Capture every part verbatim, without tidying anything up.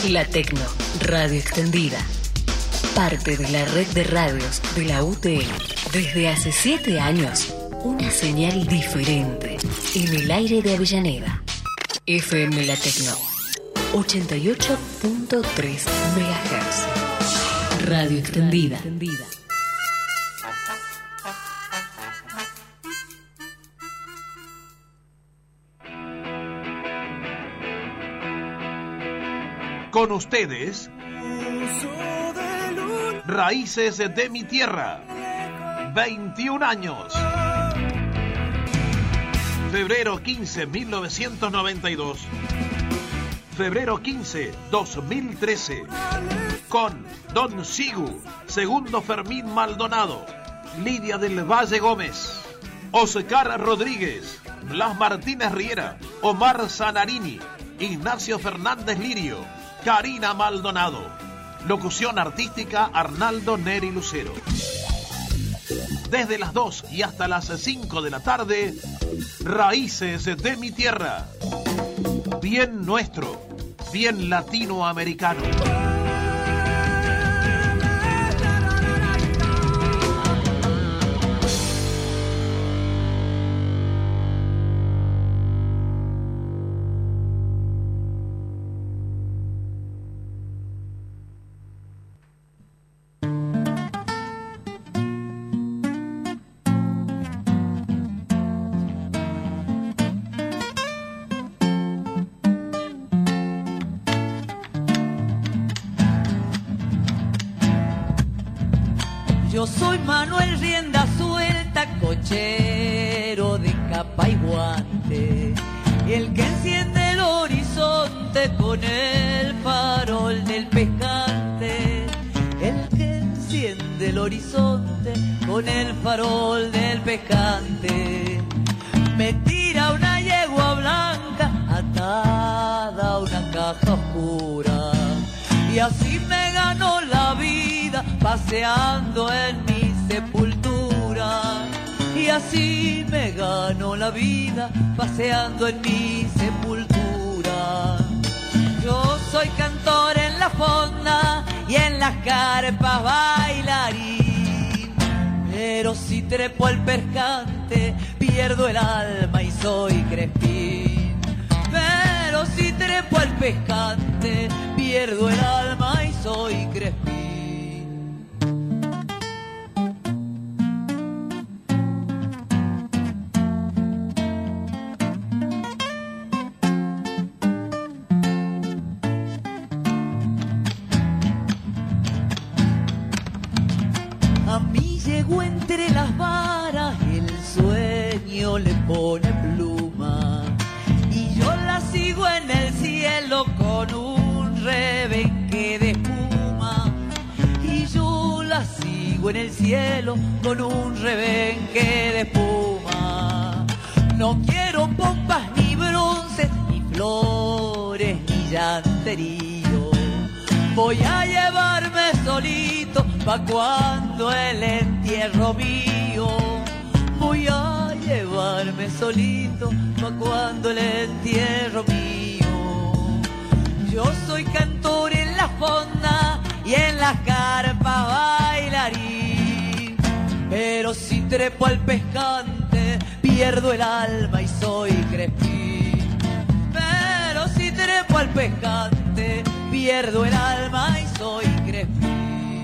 La Tecno, radio extendida. Parte de la red de radios de la U T N. Desde hace siete años, una señal diferente en el aire de Avellaneda. F M La Tecno, ochenta y ocho punto tres megahertz. Radio extendida. Con ustedes, Raíces de mi Tierra, veintiún años. Febrero quince, mil novecientos noventa y dos. Febrero quince, dos mil trece. Con Don Sigu, Segundo Fermín Maldonado, Lidia del Valle Gómez, Oscar Rodríguez, Blas Martínez Riera, Omar Zanarini, Ignacio Fernández Lirio, Karina Maldonado. Locución artística Arnaldo Neri Lucero. Desde las dos y hasta las cinco de la tarde, Raíces de mi Tierra. Bien nuestro, bien latinoamericano. Yo soy Manuel Rienda Suelta, cochero de capa y guante, el que enciende el horizonte con el farol del pescante, el que enciende el horizonte con el farol del pescante. Me tira una yegua blanca atada a una caja oscura, y así me ganó la vida paseando en mi sepultura. Y así me ganó la vida paseando en mi sepultura. Yo soy cantor en la fonda y en las carpas bailarín, pero si trepo el pescante pierdo el alma y soy crespín. Pero si trepo el pescante pierdo el alma y soy crespín. A mí llegó entre las varas, el sueño le pone pluma, y yo la sigo en el cielo con un rebenque de espuma. Y yo la sigo en el cielo con un rebenque de espuma. No quiero pompas ni bronces, ni flores, ni llanterío. Voy a llevarme solito pa' cuando el entierro mío. Voy a llevarme solito pa' cuando el entierro mío. Yo soy cantor en la fonda y en las carpas bailarín, pero si trepo al pescante pierdo el alma y soy crespín. Pero si trepo al pescante pierdo el alma y soy crespín.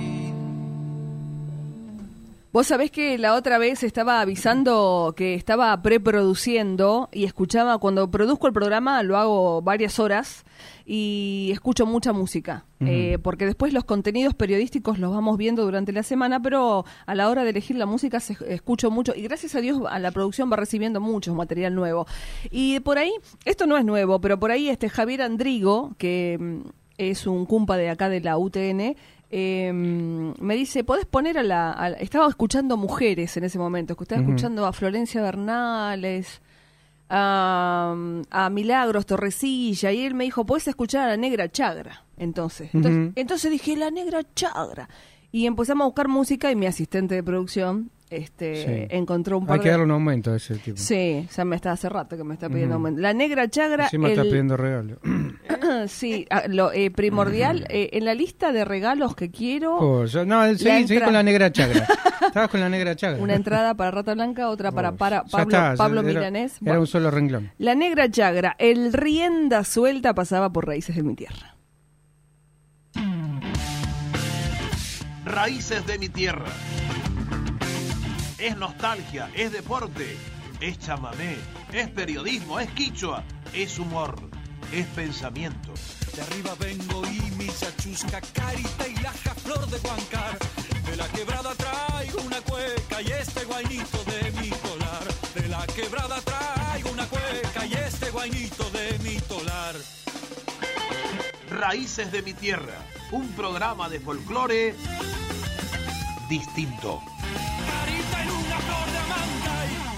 Vos sabés que la otra vez estaba avisando que estaba preproduciendo y escuchaba, cuando produzco el programa lo hago varias horas y escucho mucha música, uh-huh. eh, porque después los contenidos periodísticos los vamos viendo durante la semana, pero a la hora de elegir la música se, escucho mucho, y gracias a Dios a la producción va recibiendo mucho material nuevo. Y por ahí, esto no es nuevo, pero por ahí este Javier Andrigo, que es un cumpa de acá de la U T N, Eh, me dice, ¿podés poner a la, a la... Estaba escuchando mujeres en ese momento, estaba uh-huh. escuchando a Florencia Bernales, a, a Milagros Torrecilla, y él me dijo, ¿podés escuchar a la Negra Chagra? Entonces, uh-huh. entonces, entonces dije, la Negra Chagra. Y empezamos a buscar música, y mi asistente de producción este, Sí. encontró un par Hay que de... darle un aumento a ese tipo. Sí, ya me está hace rato que me está pidiendo Ujú. aumento. La Negra Chagra... Encima el- está pidiendo regalo. sí, ah, lo eh, primordial, eh, en la lista de regalos que quiero, Oh, yo- no, seguí, La seguí entra- con la negra chagra. Estabas con la negra chagra. una entrada para Rata Blanca, otra para, Oh, para ya Pablo, está, ya Pablo era- Milanés. Era Bueno, un solo renglón. La Negra Chagra, el rienda suelta pasaba por Raíces de mi Tierra. Raíces de mi tierra. Es nostalgia, es deporte, es chamamé, es periodismo, es quichua, es humor, es pensamiento. De arriba vengo y mi chachusca, carita y laja, flor de Huancar. De la quebrada traigo una cueca y este guainito de mi tolar. De la quebrada traigo una cueca y este guainito de mi tolar. Raíces de mi tierra, un programa de folclore distinto. Carita en una flor de amanta y...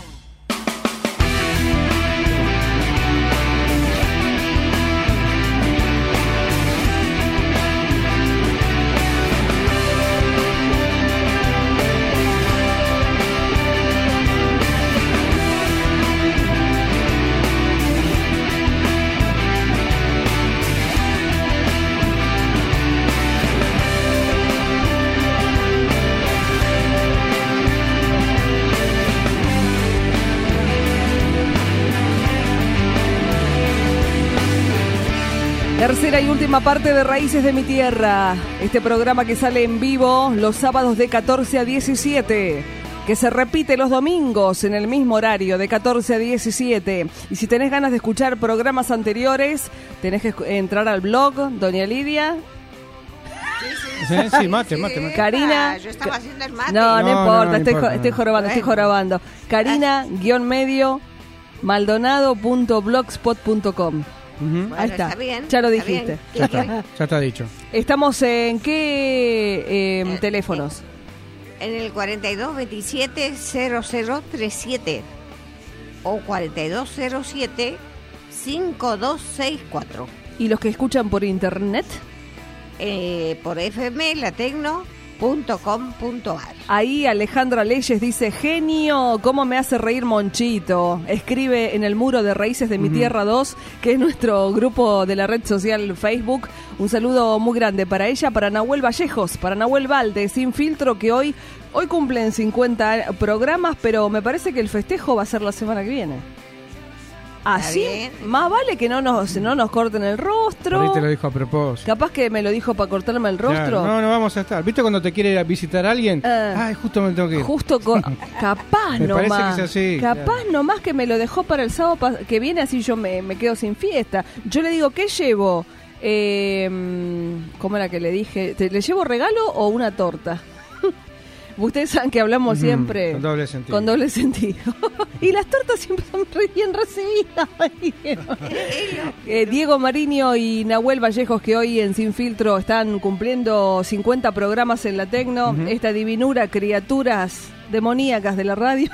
Tercera y última parte de Raíces de mi Tierra. Este programa que sale en vivo los sábados de catorce a diecisiete. Que se repite los domingos en el mismo horario de catorce a diecisiete. Y si tenés ganas de escuchar programas anteriores, tenés que entrar al blog, doña Lidia. Sí, sí, mate, mate, mate. Karina. Yo estaba haciendo el mate. No, no, No, importa, no, no estoy, importa, jo- estoy no. jorobando, estoy Bueno. jorobando. Karina, guión medio, maldonado punto blogspot punto com. Ujú. Bueno, Ahí está. está bien, Ya lo está dijiste. bien. Ya está, ya está dicho. ¿Estamos en qué eh, Eh, teléfonos? En el cuarenta y dos veintisiete cero cero treinta y siete o cuarenta y dos cero siete cincuenta y dos sesenta y cuatro. ¿Y los que escuchan por internet? Eh, por f m latecno punto com punto a r. Ahí Alejandra Leyes dice, genio, cómo me hace reír Monchito. Escribe en el muro de Raíces de mi Ujú. Tierra dos, que es nuestro grupo de la red social Facebook. Un saludo muy grande para ella, para Nahuel Vallejos, para Nahuel Valde, Sin Filtro, que hoy, hoy cumplen cincuenta programas, pero me parece que el festejo va a ser la semana que viene. Así, bien. más vale que no nos, no nos corten el Por rostro. ahí te lo dijo a propósito. Capaz que me lo dijo para cortarme el rostro. Claro, no, no vamos a estar. ¿Viste cuando te quiere ir a visitar a alguien? Eh. Ay, justo me tengo que ir. Justo con, capaz Me parece nomás, que es así, capaz claro. nomás que me lo dejó para el sábado pas- que viene, así yo me, me quedo sin fiesta. Yo le digo, ¿qué llevo? Eh, ¿Cómo era que le dije? ¿Te, ¿Le llevo regalo o una torta? Ustedes saben que hablamos Ujú, siempre con doble sentido. con doble sentido. Y las tortas siempre son re bien recibidas, me dijeron. Eh, Diego Mariño y Nahuel Vallejos, que hoy en Sin Filtro están cumpliendo cincuenta programas en la Tecno, Ujú. esta divinura, criaturas demoníacas de la radio.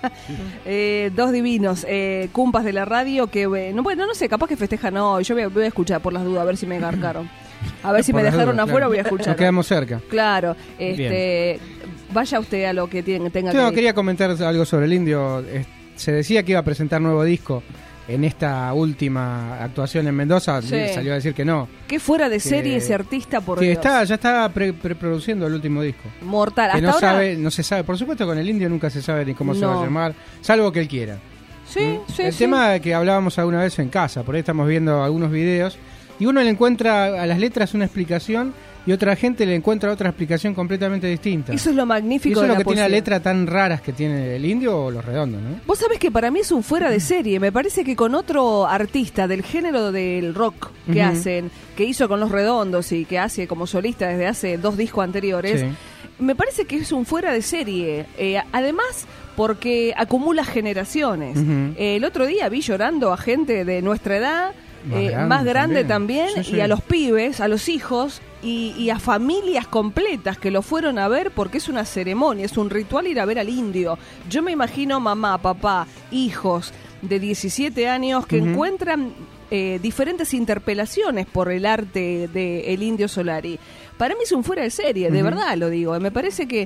Eh, dos divinos, eh, cumpas de la radio que, eh, no, bueno, no sé, capaz que festejan hoy. Yo voy a, voy a escuchar por las dudas, a ver si me garcaron. A ver si Por me las dejaron dudas, afuera, claro. voy a escuchar. Nos quedamos cerca. Claro, este, vaya usted a lo que tiene, tenga Yo que quería comentar algo sobre el Indio. Eh, Se decía que iba a presentar nuevo disco en esta última actuación en Mendoza. Sí. Salió a decir que no. Qué fuera de que- serie ese artista, por que Dios. está, ya está pre- preproduciendo el último disco. Mortal. Que Hasta no ahora, sabe, no se sabe. Por supuesto, con el Indio nunca se sabe ni cómo se va No. a llamar, salvo que él quiera. Sí, ¿Mm? sí, el sí. tema que hablábamos alguna vez en casa, por ahí estamos viendo algunos videos y uno le encuentra a las letras una explicación y otra gente le encuentra otra explicación completamente distinta. Eso es lo y magnífico eso de es lo la que tiene la poesía. letra tan raras que tiene el Indio o los redondos, ¿no? Vos sabés que para mí es un fuera de serie. Me parece que con otro artista del género del rock que Ujú. hacen, que hizo con Los Redondos y que hace como solista desde hace dos discos anteriores, Sí. me parece que es un fuera de serie. Eh, además, porque acumula generaciones. Ujú. Eh, el otro día vi llorando a gente de nuestra edad, Más eh, grande más grande también. también, Sí, sí. y a los pibes, a los hijos, y, y a familias completas que lo fueron a ver porque es una ceremonia, es un ritual ir a ver al Indio. Yo me imagino mamá, papá, hijos de diecisiete años que Ujú. encuentran eh, diferentes interpelaciones por el arte de El Indio Solari. Para mí es un fuera de serie, de Ujú. verdad lo digo. Me parece que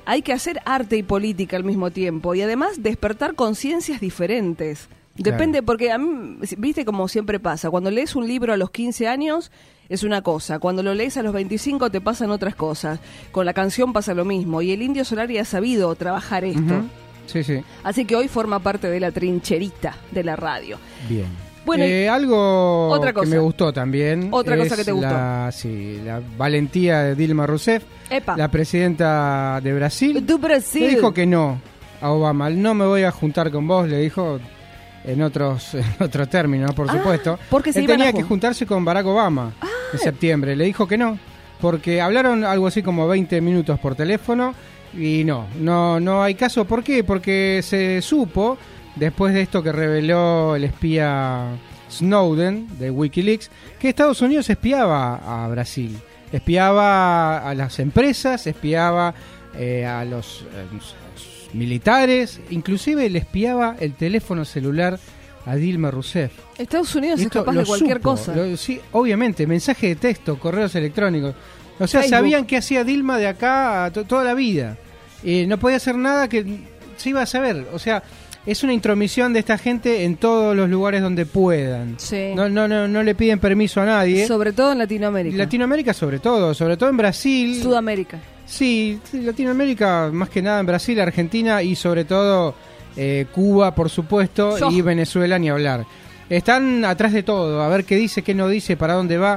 hay que hacer arte y política al mismo tiempo y además despertar conciencias diferentes. Depende, claro. Porque a mí, viste como siempre pasa, cuando lees un libro a los quince años es una cosa, cuando lo lees a los veinticinco te pasan otras cosas, con la canción pasa lo mismo y el Indio Solari ha sabido trabajar esto. Uh-huh. Sí, sí. Así que hoy forma parte de la trincherita de la radio. Bien. Bueno, eh, algo otra cosa. que me gustó también. Otra es cosa que te gustó. La, sí, la valentía de Dilma Rousseff, Epa. la presidenta de Brasil. Du Brasil. Le dijo que no a Obama. No me voy a juntar con vos, le dijo en otros en otros términos, por ah, supuesto. Porque se Él iban tenía a que juntarse con Barack Obama ah. en septiembre. Le dijo que no, porque hablaron algo así como veinte minutos por teléfono y no, no, no hay caso. ¿Por qué? Porque se supo, después de esto que reveló el espía Snowden de Wikileaks, que Estados Unidos espiaba a Brasil, espiaba a las empresas, espiaba eh, a los eh, militares, inclusive le espiaba el teléfono celular a Dilma Rousseff. Estados Unidos es capaz de cualquier supo, cosa. Lo, sí, obviamente, mensaje de texto, correos electrónicos. O sea, Facebook. Sabían qué hacía Dilma de acá to- toda la vida. Eh, no podía hacer nada que se iba a saber. O sea, es una intromisión de esta gente en todos los lugares donde puedan. Sí. No, no, no, no le piden permiso a nadie. Sobre todo en Latinoamérica. Latinoamérica sobre todo, sobre todo en Brasil. Sudamérica. Sí, Latinoamérica más que nada en Brasil, Argentina y sobre todo eh, Cuba, por supuesto, Yo. y Venezuela ni hablar. Están atrás de todo, a ver qué dice, qué no dice, para dónde va.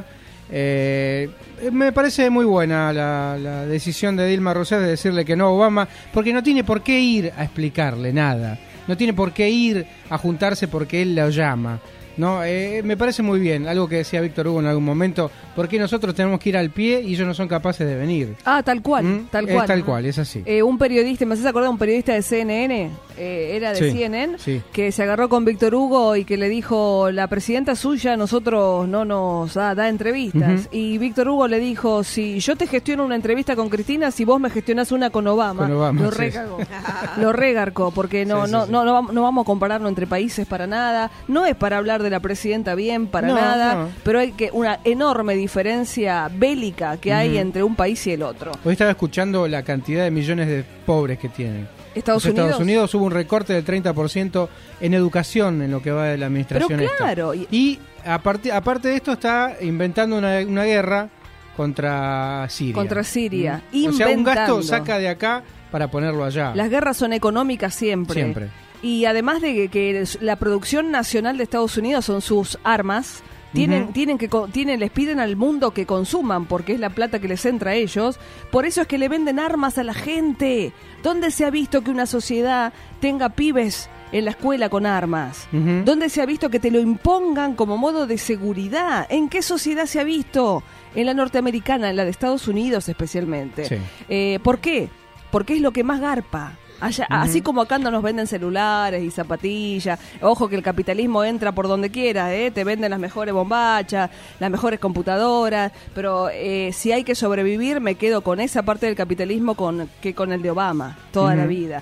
Eh, me parece muy buena la, la decisión de Dilma Rousseff de decirle que no a Obama, porque no tiene por qué ir a explicarle nada. No tiene por qué ir a juntarse porque él lo llama. No, eh, me parece muy bien, algo que decía Víctor Hugo en algún momento, porque nosotros tenemos que ir al pie y ellos no son capaces de venir. Ah, tal cual, ¿Mm? tal cual. Es tal cual, es así. Eh, un periodista, ¿me haces acordar? Un periodista de C N N, eh, era de sí, C N N, sí. que se agarró con Víctor Hugo y que le dijo, la presidenta suya a nosotros no nos da, da entrevistas. Uh-huh. Y Víctor Hugo le dijo, si yo te gestiono una entrevista con Cristina, si vos me gestionás una con Obama. Con Obama lo sí. recargó. Lo regarcó, porque no, sí, sí, no, sí. No, no, no vamos a compararnos entre países para nada. No es para hablar de la presidenta bien, para no, nada, no. pero hay que una enorme diferencia bélica que hay uh-huh. entre un país y el otro. Hoy estaba escuchando la cantidad de millones de pobres que tienen. Estados o sea, Unidos. Estados Unidos hubo un recorte del treinta por ciento en educación en lo que va de la administración. Pero claro. Esta. Y aparte, aparte de esto está inventando una, una guerra contra Siria. Contra Siria. ¿Mm? O sea, un gasto saca de acá para ponerlo allá. Las guerras son económicas siempre. Siempre. Y además de que la producción nacional de Estados Unidos son sus armas, tienen, uh-huh. tienen que tienen, les piden al mundo que consuman porque es la plata que les entra a ellos. Por eso es que le venden armas a la gente. ¿Dónde se ha visto que una sociedad tenga pibes en la escuela con armas? Uh-huh. ¿Dónde se ha visto que te lo impongan como modo de seguridad? ¿En qué sociedad se ha visto? En la norteamericana, en la de Estados Unidos especialmente. Sí. Eh, ¿Por qué? Porque es lo que más garpa. Allá, uh-huh. Así como acá no nos venden celulares y zapatillas, ojo que el capitalismo entra por donde quiera, ¿eh? Te venden las mejores bombachas, las mejores computadoras, pero eh, si hay que sobrevivir me quedo con esa parte del capitalismo con, que con el de Obama, toda uh-huh. la vida.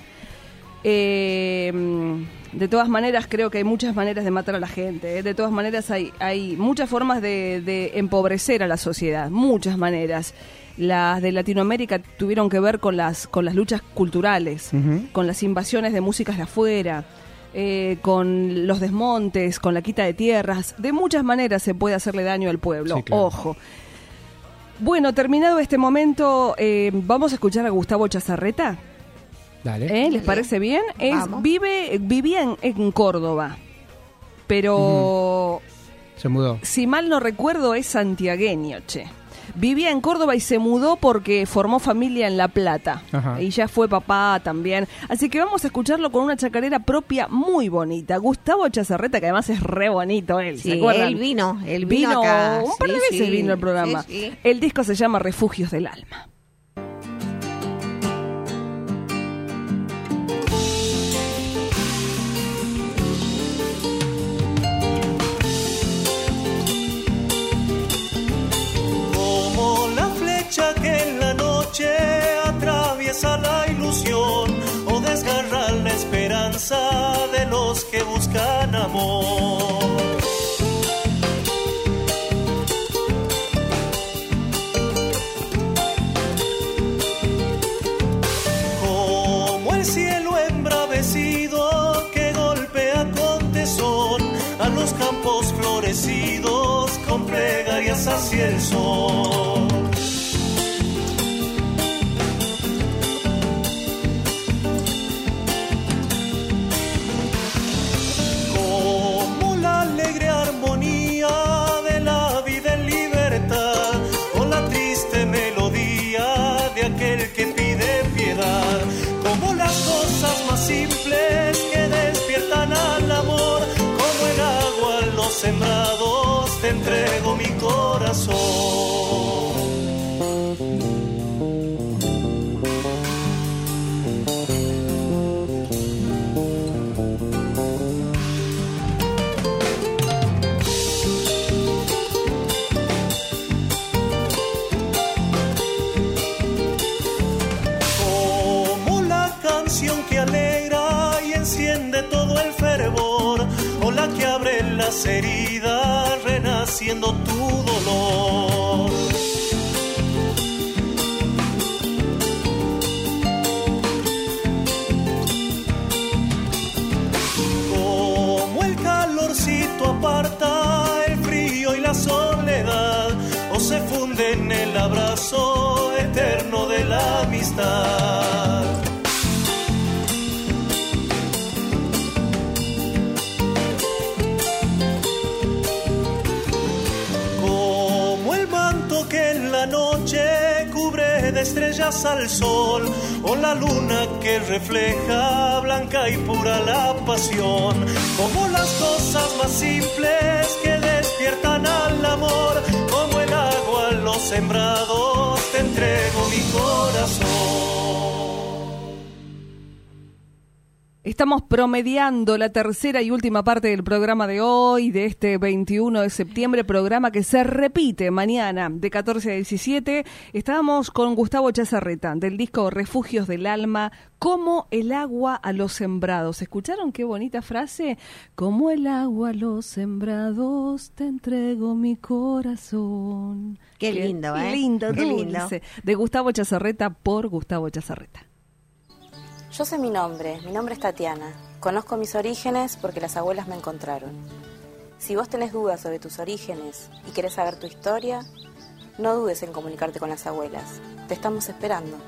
Eh, de todas maneras creo que hay muchas maneras de matar a la gente, ¿eh? De todas maneras hay, hay muchas formas de, de empobrecer a la sociedad, muchas maneras. Las de Latinoamérica tuvieron que ver con las con las luchas culturales, uh-huh. con las invasiones de músicas de afuera, eh, con los desmontes, con la quita de tierras. De muchas maneras se puede hacerle daño al pueblo, sí, claro. Ojo. Bueno, terminado este momento, eh, vamos a escuchar a Gustavo Chazarreta. Dale. ¿Eh? ¿Les parece bien? Es, vive, vivía en, en Córdoba, pero... Uh-huh. Se mudó. Si mal no recuerdo, es santiagueño, che. Vivía en Córdoba y se mudó porque formó familia en La Plata. Ajá. Y ya fue papá también. Así que vamos a escucharlo con una chacarera propia muy bonita. Gustavo Chazarreta, que además es re bonito él, sí, ¿se acuerdan? Él vino, él vino, vino acá. Un par de sí, veces sí, vino al programa. Sí, sí. El disco se llama Refugios del Alma. Que en la noche atraviesa la ilusión o desgarra la esperanza de los que buscan amor. campos florecidos con plegarias hacia el sol. Como la alegre armonía de la vida en libertad, o la triste melodía de aquel que pide piedad, como las cosas más simples que despiertan al amor, como el agua en los sembrados, te entrego mi corazón. Como la canción que alegra y enciende todo el fervor, o la que abre las heridas renaciendo tu dolor. Como el calorcito aparta el frío y la soledad, o se funde en el abrazo eterno de la amistad. Como el manto que en la noche cubre de estrellas al sol, o la luna que refleja blanca y pura la pasión, como las cosas más simples que despiertan al amor, como el agua en los sembrados, te entrego mi corazón. Estamos promediando la tercera y última parte del programa de hoy, de este veintiuno de septiembre, programa que se repite mañana de catorce a diecisiete. Estábamos con Gustavo Chazarreta, del disco Refugios del Alma, como el agua a los sembrados. ¿Escucharon qué bonita frase? Como el agua a los sembrados, te entrego mi corazón. Qué lindo, qué ¿eh? Lindo, Qué dulce. lindo. De Gustavo Chazarreta por Gustavo Chazarreta. Yo sé mi nombre, mi nombre es Tatiana. Conozco mis orígenes porque las abuelas me encontraron. Si vos tenés dudas sobre tus orígenes y querés saber tu historia, no dudes en comunicarte con las abuelas. Te estamos esperando.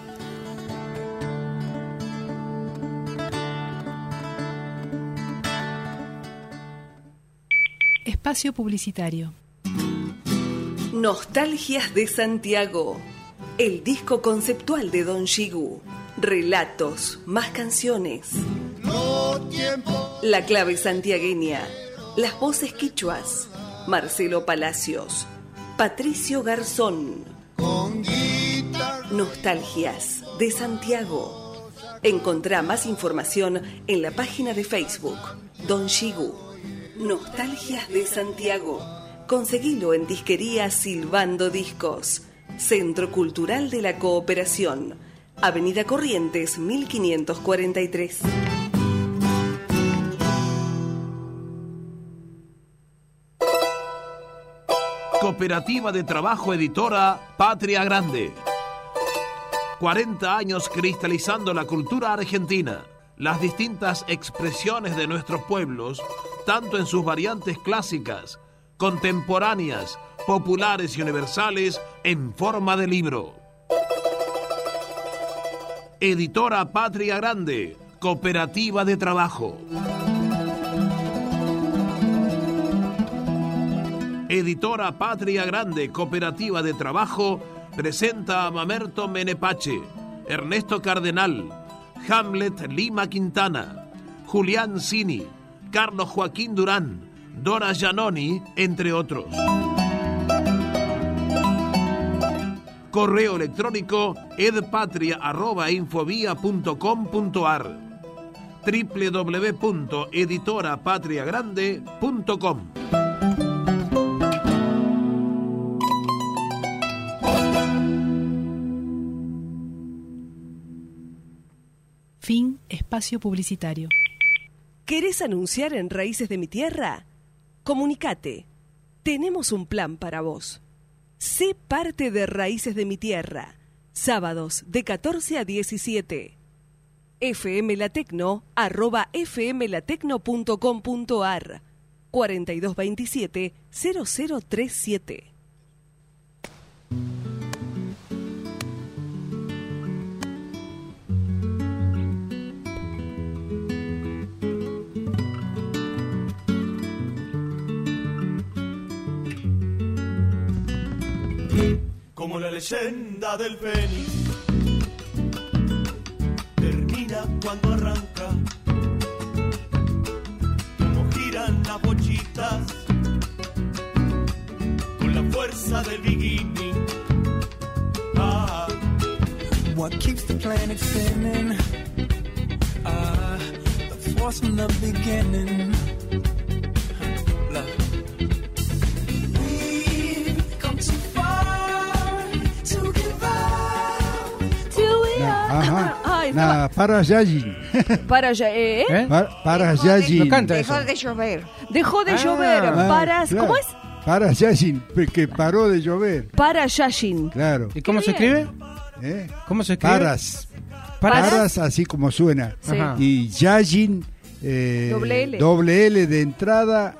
Espacio publicitario. Nostalgias de Santiago. El disco conceptual de Don Shigu. Relatos, más canciones. La clave santiagueña. Las voces quichuas. Marcelo Palacios. Patricio Garzón. Nostalgias de Santiago. Encontrá más información en la página de Facebook Don Shigu. Nostalgias de Santiago. Conseguilo en Disquería Silbando Discos. Centro Cultural de la Cooperación. Avenida Corrientes, mil quinientos cuarenta y tres. Cooperativa de Trabajo Editora Patria Grande. cuarenta años cristalizando la cultura argentina, las distintas expresiones de nuestros pueblos, tanto en sus variantes clásicas, contemporáneas, populares y universales, en forma de libro. Editora Patria Grande, Cooperativa de Trabajo. Editora Patria Grande, Cooperativa de Trabajo, presenta a Mamerto Menepache, Ernesto Cardenal, Hamlet Lima Quintana, Julián Cini, Carlos Joaquín Durán, Dora Giannoni, entre otros. Correo electrónico edpatria arroba infovía punto com punto ar, doble u doble u doble u punto editora patria grande punto com. Fin espacio publicitario. ¿Querés anunciar en Raíces de mi Tierra? Comunicate. Tenemos un plan para vos. Sé parte de Raíces de mi Tierra. Sábados de catorce a diecisiete. fmlatecno arroba fmlatecno punto com punto ar. cuatro dos dos siete, cero cero tres siete. Como la leyenda del Fénix termina cuando arranca, como giran las bochitas con la fuerza del beginning. Ah. What keeps the planet spinning? Ah, the force from the beginning. Love. We've come too far to give up. Ajá. Ay, Nada, para Yajin. Para ya, ¿eh? ¿Eh? Para, para Dejó de- Yajin. No canta Dejó eso. de llover. Dejó de Ah, llover. Ah, Para, claro. ¿cómo es? Para Yajin, que paró de llover. Para Yashin. Claro. ¿Y cómo Qué se bien. escribe? ¿Eh? ¿Cómo se escribe? Paras. Paras. Paras, así como suena. Sí. Ajá. Y Yajin, eh, Doble L. doble L de entrada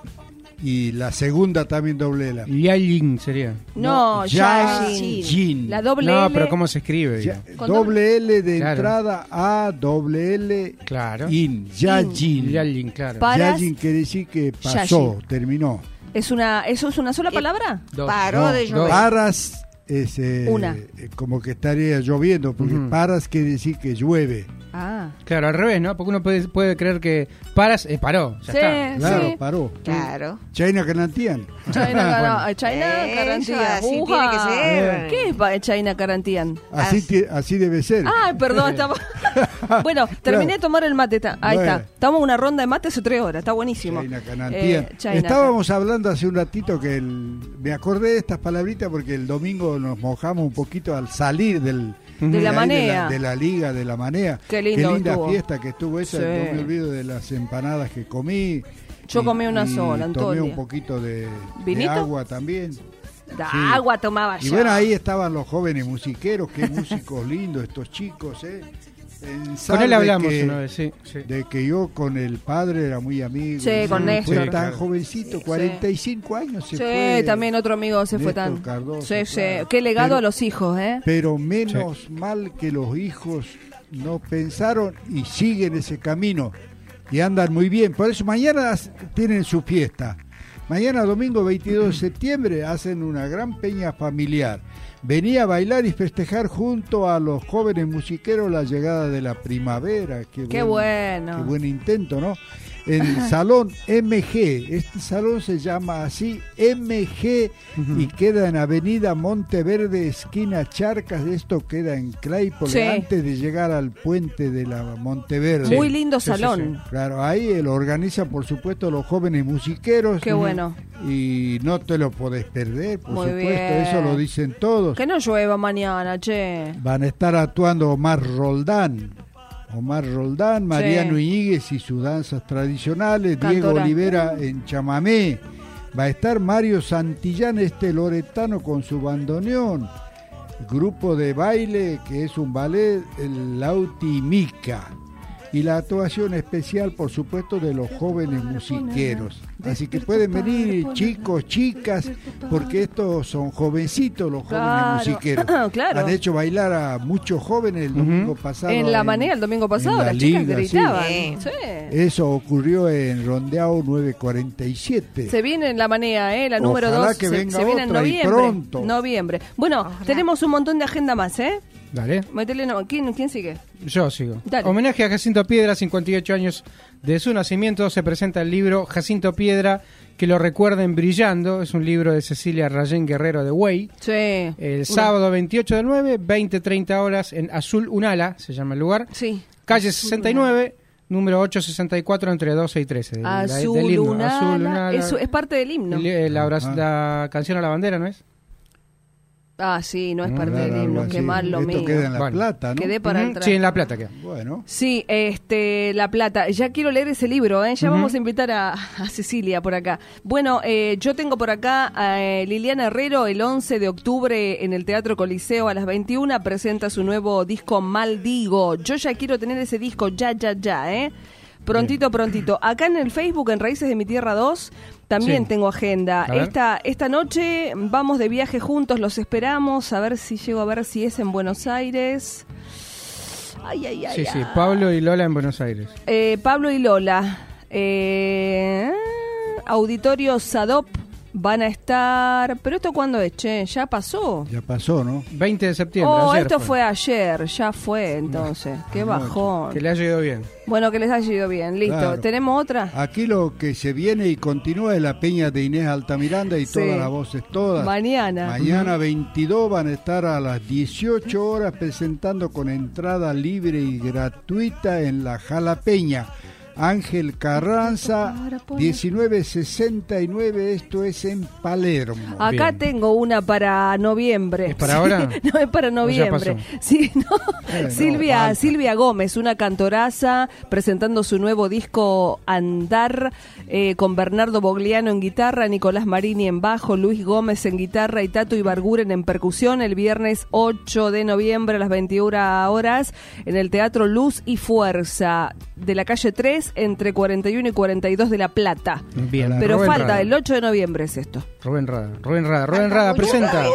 y la segunda también doble L. Yajin sería. No, No, Yashin. Yajin. La doble No, L. pero ¿cómo se escribe? Ya- digo? Con doble L de Claro. entrada a doble L Claro. in. Yajin. Yajin, claro. Paras. Yajin quiere decir que pasó, Yajin. terminó. ¿Es una, ¿Eso es una sola palabra? Dos. Paró No, de llover. Paras es eh, Una. eh, como que estaría lloviendo, porque Ujú. paras quiere decir que llueve. Ah. Claro, al revés, ¿no? Porque uno puede, puede creer que paras, eh, paró, ya Sí. está. Claro, Sí. paró. Claro. China Canantian. China, Cara- China Eso, Carantian. así Uja. tiene que ser. ¿Qué es pa- China Carantian? Así, ti- así debe ser. Ay, perdón, estaba... Bueno, terminé de tomar el mate. ta- Ahí Bueno. está. Estamos en una ronda de mate hace tres horas. Está buenísimo. China Canantian. Eh, China. Estábamos hablando hace un ratito que el- me acordé de estas palabritas porque el domingo nos mojamos un poquito al salir del De la ahí manea. de la, de la liga de la manea. Qué lindo linda estuvo. fiesta que estuvo esa. Sí. No me olvido de las empanadas que comí. Yo Y- comí una y sola, tomé Antonio. un poquito de, de ¿Vinito? agua también. Da Sí. agua tomaba Y yo. bueno, ahí estaban los jóvenes musiqueros, qué músicos lindos estos chicos, ¿eh? Pensar Con él de hablamos que- una vez, sí. sí. De que yo con el padre era muy amigo. Sí, y con fue Néstor. tan Claro. jovencito, cuarenta y cinco años se Sí, fue. también otro amigo se fue Néstor tan... Cardoso, sí, sí. claro. Qué legado Pero- a los hijos, ¿eh? Pero menos mal que los hijos no pensaron y siguen ese camino y andan muy bien. Por eso mañana as- tienen su fiesta. Mañana domingo veintidós de septiembre hacen una gran peña familiar. Venía a bailar y festejar junto a los jóvenes musiqueros la llegada de la primavera. Qué, Qué buen- bueno. Qué buen intento, ¿no? En el salón M G. Este salón se llama así M G y queda en Avenida Monteverde, esquina Charcas. Esto queda en Claypole, Sí. antes de llegar al puente de la Monteverde. Muy lindo Sí, sí, salón. Claro, ahí lo organizan, por supuesto, los jóvenes musiqueros. Qué bueno. Y no te lo podés perder, por Muy supuesto, bien. eso lo dicen todos. Que no llueva mañana, che. Van a estar actuando Omar Roldán. Omar Roldán, Mariano Iñiguez y sus danzas tradicionales, Diego Cantora. Olivera en chamamé. Va a estar Mario Santillán, este loretano, con su bandoneón. Grupo de baile que es un ballet, el Lauti Mica. Y la actuación especial, por supuesto, de los jóvenes musiqueros. Así que pueden venir chicos, chicas, porque estos son jovencitos los jóvenes Claro. musiqueros. Claro. Han hecho bailar a muchos jóvenes el domingo pasado. En la manera el domingo pasado, en la las chicas liga, gritaban. sí. Sí. Eso ocurrió en Rondeau nueve cuarenta y siete. Se viene en la manea, ¿eh? La número Ojalá dos. que se, venga se viene en otra y noviembre. pronto. Noviembre. Bueno, Ojalá. tenemos un montón de agenda más, ¿eh? Dale. Métele no- ¿Quién, ¿Quién sigue? Yo sigo. Dale. Homenaje a Jacinto Piedra, cincuenta y ocho años de su nacimiento. Se presenta el libro Jacinto Piedra, que lo recuerden brillando. Es un libro de Cecilia Rayén Guerrero de Güey. Sí. El Una- sábado veintiocho del nueve, veinte treinta horas en Azul Unala, se llama el lugar. Sí. Calle sesenta y nueve, número ochocientos sesenta y cuatro, entre doce y trece. del- Azul, del himno. Unala. Azul Unala. Es, es parte del himno. El- eh, la, obra- Ah. la canción a la bandera, ¿no es? Ah, sí, no es Mm, parte Claro, del himno. algo Qué así. mal lo Esto mío. queda en La Bueno. Plata, ¿no? Quedé para Ujú, el tra- sí, en La Plata queda. Bueno. Sí, este, La Plata. Ya quiero leer ese libro, ¿eh? Ya Ujú. vamos a invitar a, a Cecilia por acá. Bueno, eh, yo tengo por acá a eh, Liliana Herrero el once de octubre en el Teatro Coliseo a las veintiuna. Presenta su nuevo disco Maldigo. Yo ya quiero tener ese disco, ya, ya, ya, ¿eh? Prontito, prontito. Acá en el Facebook, en Raíces de mi Tierra dos, también Sí. tengo agenda. A ver. Esta, esta noche vamos de viaje juntos, los esperamos. A ver si llego a ver si es en Buenos Aires. Ay, ay, ay. Sí, sí, ay. Pablo y Lola en Buenos Aires. Eh, Pablo y Lola. Eh, Auditorio Sadop van a estar. ¿Pero esto cuándo es, che? ¿Ya pasó? Ya pasó, ¿no? veinte de septiembre. Oh, ayer esto fue ayer, ya fue entonces. Qué bajón. Que le haya ido bien. Bueno, que les haya ido bien, listo. Claro. ¿Tenemos otra? Aquí lo que se viene y continúa es la peña de Inés Altamiranda y Sí. todas las voces, todas. Mañana. Mañana veintidós van a estar a las dieciocho horas presentando con entrada libre y gratuita en la Jalapeña. Ángel Carranza, diecinueve sesenta y nueve, esto es en Palermo. Acá Bien. tengo una para noviembre. ¿Es para ahora? No, es para noviembre. pasó? Sí, no. Eh, no, Silvia, falta. Silvia Gómez, una cantoraza, presentando su nuevo disco Andar, eh, con Bernardo Bogliano en guitarra, Nicolás Marini en bajo, Luis Gómez en guitarra y Tato Ibarguren en percusión, el viernes ocho de noviembre a las veintiuna horas en el Teatro Luz y Fuerza de la calle tres, entre cuarenta y uno y cuarenta y dos de La Plata. Bien. Pero Rubén falta, Rada. el ocho de noviembre es esto. Rubén Rada. Rubén Rada. Rubén Rada presenta.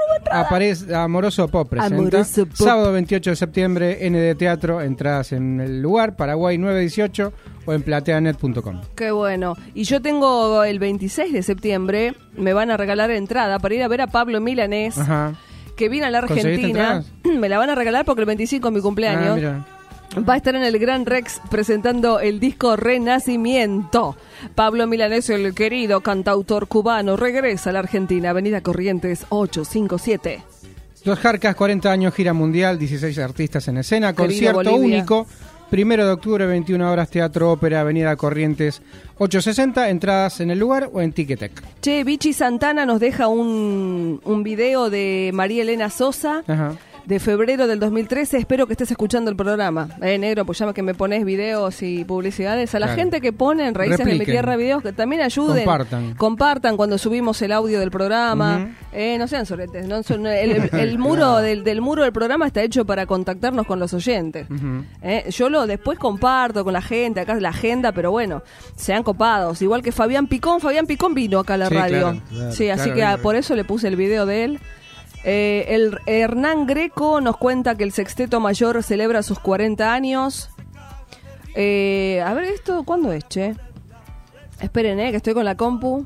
Aparece Amoroso Pop presenta. Amoroso Pop. Sábado veintiocho de septiembre, N D Teatro, entradas en el lugar, Paraguay nueve dieciocho o en plateanet punto com. Qué bueno. Y yo tengo el veintiséis de septiembre, me van a regalar entrada para ir a ver a Pablo Milanés, Ajá. que viene a la ¿Conseguiste Argentina. Me la van a regalar porque el veinticinco es mi Ah, cumpleaños. mira. Va a estar en el Gran Rex presentando el disco Renacimiento. Pablo Milanés, el querido cantautor cubano, regresa a la Argentina. Avenida Corrientes ochocientos cincuenta y siete. Los Jarcas, cuarenta años, gira mundial, dieciséis artistas en escena, Querido concierto Bolivia. único, primero de octubre, veintiuna horas, Teatro Ópera, Avenida Corrientes ochocientos sesenta, entradas en el lugar o en Ticketek. Che, Vichy Santana nos deja un, un video de María Elena Sosa. Ajá. De febrero del dos mil trece, espero que estés escuchando el programa. Eh, negro, pues ya que me pones videos y publicidades. A la Claro. gente que pone en Raíces de mi Repliquen. Tierra videos, que también ayuden. Compartan. Compartan cuando subimos el audio del programa. Ujú. eh, no sean soretes. No son- el, el- el muro del, del muro del programa está hecho para contactarnos con los oyentes. Ujú. Eh, yo lo después comparto con la gente, acá es la agenda, pero bueno, sean copados. Igual que Fabián Picón, Fabián Picón vino acá a la Sí, radio. claro, claro, sí, así claro, que ah, vino. por eso le puse el video de él. Eh, el Hernán Greco nos cuenta que el Sexteto Mayor celebra sus cuarenta años. Eh, a ver, ¿esto cuándo es, che? Esperen, eh, que estoy con la compu.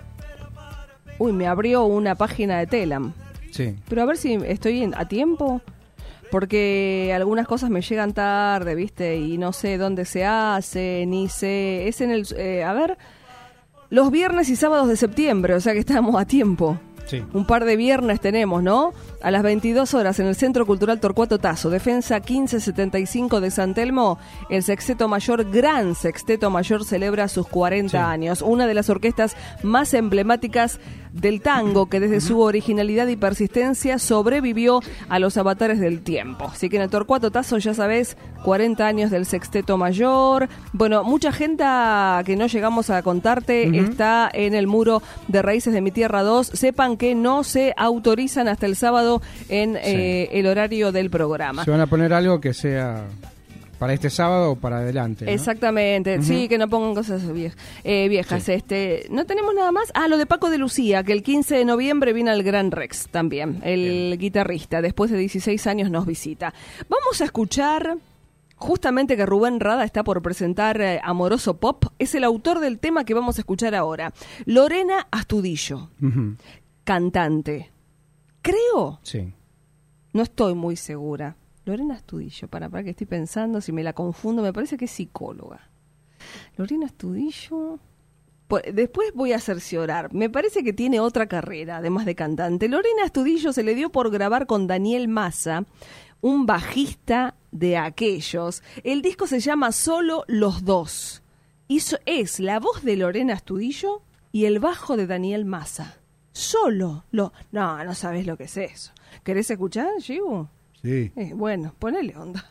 Uy, me abrió una página de Telam. Sí. Pero a ver si estoy en- a tiempo. Porque algunas cosas me llegan tarde, ¿viste? Y no sé dónde se hace, ni sé... Es en el... eh, a ver... Los viernes y sábados de septiembre, o sea que estamos a tiempo. Sí. Un par de viernes tenemos, ¿no? A las veintidós horas en el Centro Cultural Torcuato Tazo, Defensa quince setenta y cinco de San Telmo, el Sexteto Mayor, Gran Sexteto Mayor, celebra sus cuarenta Sí. años. Una de las orquestas más emblemáticas del tango, que desde su originalidad y persistencia sobrevivió a los avatares del tiempo. Así que en el Torcuato Tazo, ya sabés, cuarenta años del Sexteto Mayor. Bueno, mucha gente que no llegamos a contarte Ujú. está en el muro de Raíces de mi Tierra dos. Sepan que no se autorizan hasta el sábado en eh, el horario del programa. Se van a poner algo que sea para este sábado o para adelante, ¿no? Exactamente, Ujú. sí, que no pongan cosas viejas. Eh, viejas. Sí. Este, no tenemos nada más. Ah, lo de Paco de Lucía, que el quince de noviembre viene al Gran Rex también, el guitarrista, después de dieciséis años nos visita. Vamos a escuchar, justamente que Rubén Rada está por presentar eh, Amoroso Pop, es el autor del tema que vamos a escuchar ahora. Lorena Astudillo, Ujú. cantante. Creo, Sí. no estoy muy segura. Lorena Astudillo, para, para que estoy pensando, si me la confundo, me parece que es psicóloga. Lorena Astudillo. Por- después voy a cerciorar. Me parece que tiene otra carrera, además de cantante. Lorena Astudillo se le dio por grabar con Daniel Massa, un bajista de aquellos. El disco se llama Solo los Dos. Hizo, es la voz de Lorena Astudillo y el bajo de Daniel Massa. Solo lo... No, no sabes lo que es eso. ¿Querés escuchar, Gibu? Sí. Eh, bueno, ponele onda.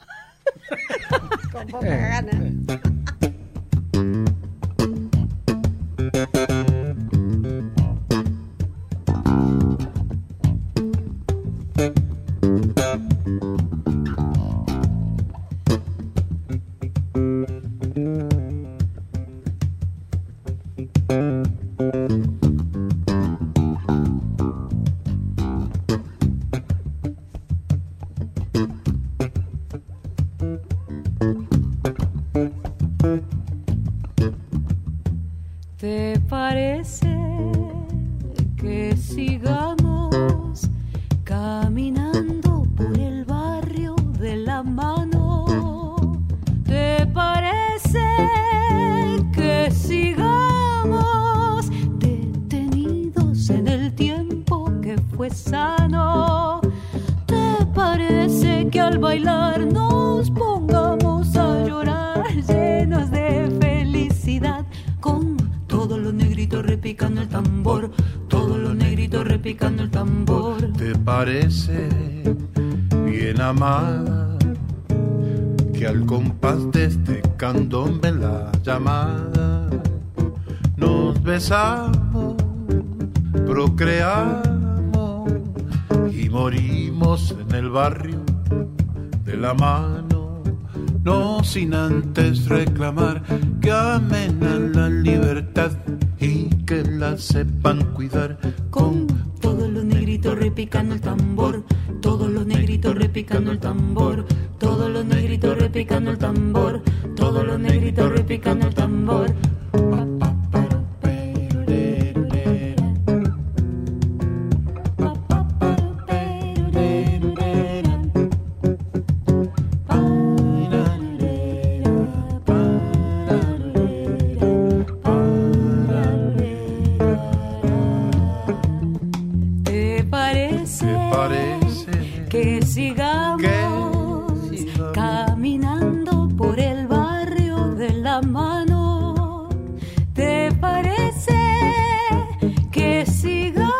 Con poca Eh, gana. Eh. verano. ¿Te parece que al bailar nos pongamos a llorar llenos de felicidad? Con todos los negritos repicando el tambor, todos los negritos repicando el tambor. ¿Te parece bien, amada, que al compás de este candombe en la llamada nos besamos, procreamos y morimos en el barrio de la mano, no sin antes reclamar que amen a la libertad y que la sepan cuidar? Con todos los negritos repicando el tambor, todos los negritos repicando el tambor, todos los negritos repicando el tambor, todos los negritos repicando el tambor. Que sigamos, que sigamos caminando por el barrio de la mano. ¿Te parece que sigamos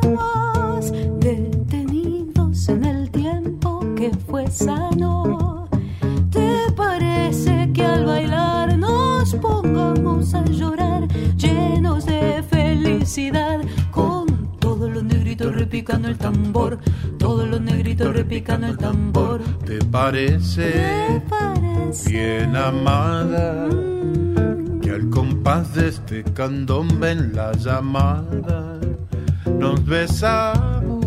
detenidos en el tiempo que fue sano? ¿Te parece que al bailar nos pongamos a llorar llenos de felicidad? Con todos los negritos repicando el tambor, todos los negritos repicando el tambor. ¿Te parece, ¿Te parece bien, amada, mm. que al compás de este candombe en la llamada nos besamos,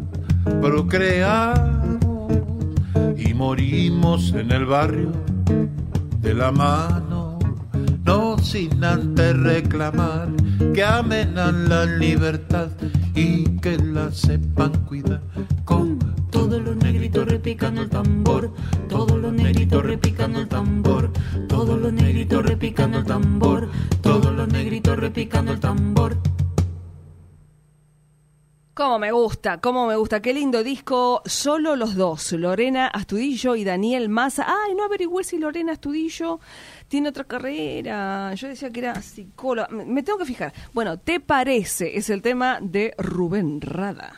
procreamos y morimos en el barrio de la mano, no sin antes reclamar que amen a la libertad y que la sepan cuidar? Con todos los negritos repicando el tambor, todos los negritos repicando el tambor, todos los negritos repicando el tambor, todos los negritos repicando el tambor. Cómo me gusta, cómo me gusta, qué lindo disco. Solo los dos, Lorena Astudillo y Daniel Massa. Ay, no averigüé si Lorena Astudillo tiene otra carrera. Yo decía que era psicóloga. Me tengo que fijar. Bueno, ¿te parece? Es el tema de Rubén Rada.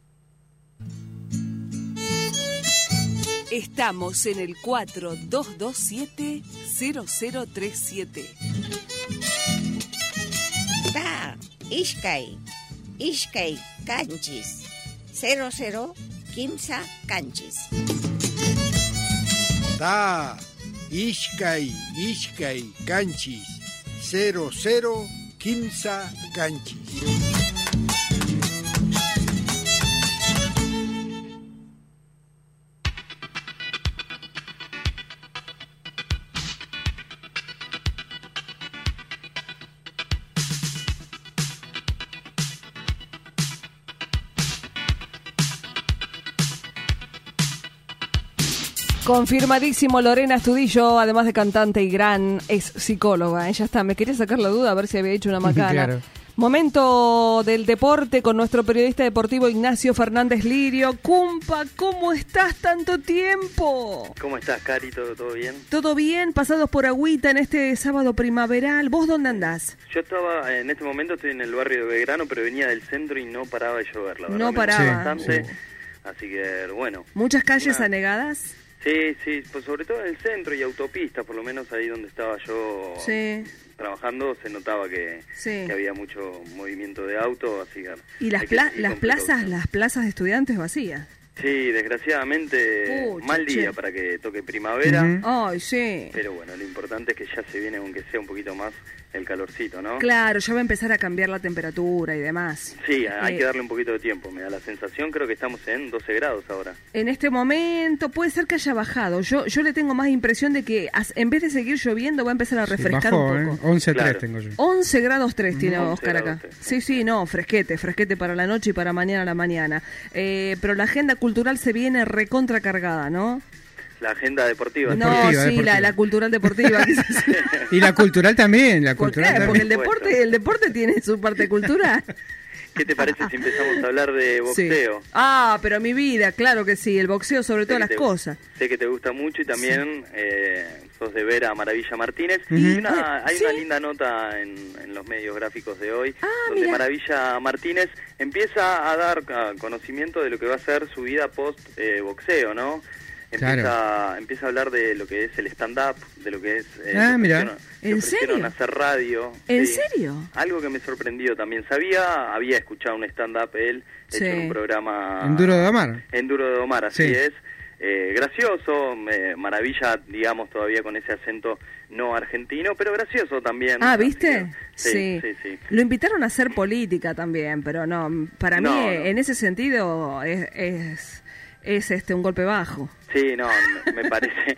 Estamos en el cuatro dos dos siete cero cero tres siete. Ta, Ishkai, Ishkai, Canchis, cero cero quince Canchis. Ta, Ishkai, Ishkai, Canchis, cero cero quince Canchis. Confirmadísimo, Lorena Astudillo, además de cantante y gran, es psicóloga. Ella está, me quería sacar la duda a ver si había hecho una macana. Claro. Momento del deporte con nuestro periodista deportivo Ignacio Fernández Lirio. Cumpa, ¿cómo estás? Tanto tiempo. ¿Cómo estás, Cari? ¿Todo, todo bien? Todo bien, pasados por agüita en este sábado primaveral. ¿Vos dónde andás? Yo estaba, en este momento estoy en el barrio de Belgrano, pero venía del centro y no paraba de llover, la verdad. No paraba. Bastante, sí. Así que, bueno. ¿Muchas calles una... anegadas? Sí, sí, pues sobre todo en el centro y autopistas, por lo menos ahí donde estaba yo sí. trabajando, se notaba que, sí. que había mucho movimiento de auto, así que... ¿Y las, pla las plazas las plazas de estudiantes vacías? Sí, desgraciadamente, Pucha, mal día che. para que toque primavera. Uh-huh. Ay, sí. Pero bueno, lo importante es que ya se viene, aunque sea un poquito más, el calorcito, ¿no? Claro, ya va a empezar a cambiar la temperatura y demás. Sí, hay eh, que darle un poquito de tiempo, me da la sensación, creo que estamos en doce grados ahora. En este momento puede ser que haya bajado, yo yo le tengo más impresión de que en vez de seguir lloviendo va a empezar a refrescar sí, bajó, un poco. ¿eh? once tres claro. tengo yo. once grados tres tiene once Oscar acá. tres. Sí, sí, no, fresquete, fresquete para la noche y para mañana a la mañana. Eh, pero la agenda cultural se viene recontracargada, ¿no? La agenda deportiva. No, deportiva, sí, deportiva. La, la cultural deportiva. Y la cultural también, la cultural claro, también. porque el deporte, el deporte tiene su parte cultural. ¿Qué te parece si empezamos a hablar de boxeo? Sí. Ah, pero mi vida, claro que sí, el boxeo sobre todas las te, cosas. Sé que te gusta mucho y también sí. eh, sos de ver a Maravilla Martínez. Uh-huh. Y una, hay ¿Sí? una linda nota en, en los medios gráficos de hoy, ah, donde mira. Maravilla Martínez empieza a dar a, conocimiento de lo que va a ser su vida post eh, boxeo, ¿no? Empieza, claro. empieza a hablar de lo que es el stand-up, de lo que es... Eh, ah, mira. ¿En serio? hacer radio. ¿En sí. serio? Algo que me sorprendió también. Sabía, había escuchado un stand-up él, sí. hecho un programa... En Duro de Domar. En Duro de Domar, así sí. es. Eh, gracioso, eh, Maravilla, digamos, todavía con ese acento no argentino, pero gracioso también. Ah, ¿viste? Que, sí, sí. sí, sí. Lo invitaron a hacer política también, pero no, para no, mí no. en ese sentido es... es... es este un golpe bajo. Sí, no, me parece.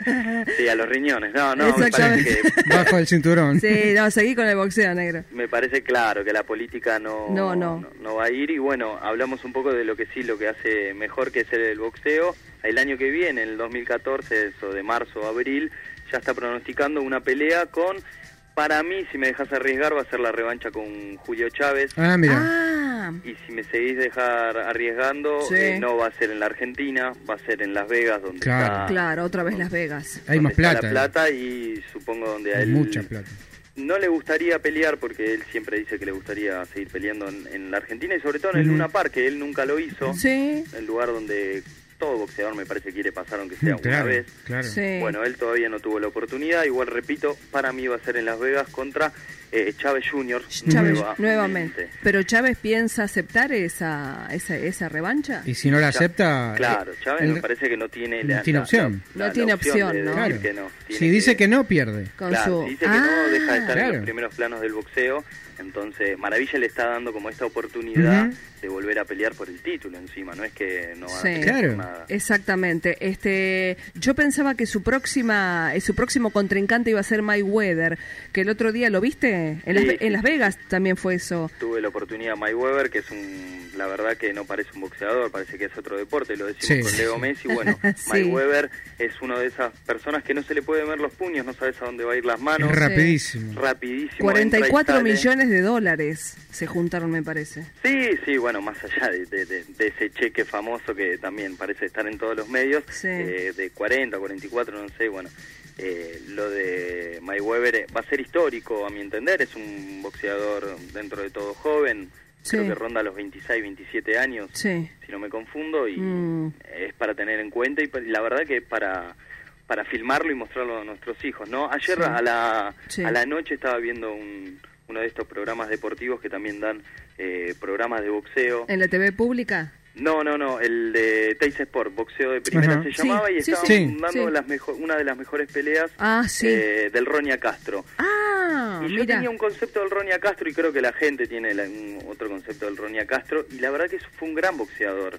Sí, a los riñones. No, no, me parece que... Bajo el cinturón. Sí, no, seguí con el boxeo, negro. Me parece claro que la política no, no, no. no, no va a ir. Y bueno, hablamos un poco de lo que sí, lo que hace mejor, que es el boxeo. El año que viene, en el dos mil catorce, eso de marzo o abril, ya está pronosticando una pelea con... Para mí, si me dejas arriesgar, va a ser la revancha con Julio Chávez. Ah, mira. Ah. Y si me seguís dejar arriesgando, sí. eh, no va a ser en la Argentina, va a ser en Las Vegas, donde claro. está... Claro, otra vez Las Vegas. Hay más plata. La plata y supongo donde a Hay él... mucha plata. No le gustaría pelear, porque él siempre dice que le gustaría seguir peleando en, en la Argentina y sobre todo en el uh-huh. Luna Park, que él nunca lo hizo. Sí. El lugar donde... todo boxeador me parece que quiere pasar aunque sea claro, una vez. Claro. Sí. Bueno, él todavía no tuvo la oportunidad. Igual, repito, para mí va a ser en Las Vegas contra eh, Chávez junior Chávez, nuevamente. nuevamente. ¿Pero Chávez piensa aceptar esa esa, esa revancha? Y si no la acepta... Claro, Chávez el, me parece que no tiene... No la, tiene la, opción. La, la, no tiene la opción, opción, de ¿no? decir Claro. que no. Tiene Si dice que, que no, pierde. Con claro, su... si dice que ah, no, deja de estar claro. en los primeros planos del boxeo. Entonces, Maravilla le está dando como esta oportunidad uh-huh. de volver a pelear por el título encima. No es que no va sí. a pelear claro. por nada. Exactamente. Este, yo pensaba que su próxima, su próximo contrincante iba a ser Mayweather, que el otro día lo viste en, sí, las, sí. en Las Vegas también fue eso. Tuve la oportunidad, Mayweather, que es un, la verdad que no parece un boxeador, parece que es otro deporte, lo decimos sí. con Leo Messi. Bueno, sí. Mayweather es uno de esas personas que no se le puede ver los puños, no sabes a dónde va a ir las manos. Es rapidísimo. Rapidísimo. cuarenta y cuatro entra y sale. millones de dólares se juntaron, me parece. Sí, sí, bueno, más allá de, de, de, de ese cheque famoso que también parece estar en todos los medios, sí. eh, de cuarenta, cuarenta y cuatro, no sé, bueno, eh, lo de Mayweather va a ser histórico, a mi entender, es un boxeador dentro de todo joven, sí. creo que ronda los veintiséis, veintisiete años, sí. si no me confundo, y mm. es para tener en cuenta y la verdad que es para... para filmarlo y mostrarlo a nuestros hijos, ¿no? Ayer sí. a la sí. a la noche estaba viendo un, uno de estos programas deportivos que también dan eh, programas de boxeo. ¿En la T V pública? No, no, no, el de Teis Sport, boxeo de primera uh-huh. se llamaba sí, y sí, estaban sí. dando sí. las mejor, una de las mejores peleas ah, sí. eh, del Ronia Castro. Ah, y yo mira. tenía un concepto del Ronia Castro y creo que la gente tiene la, un, otro concepto del Ronia Castro y la verdad que fue un gran boxeador.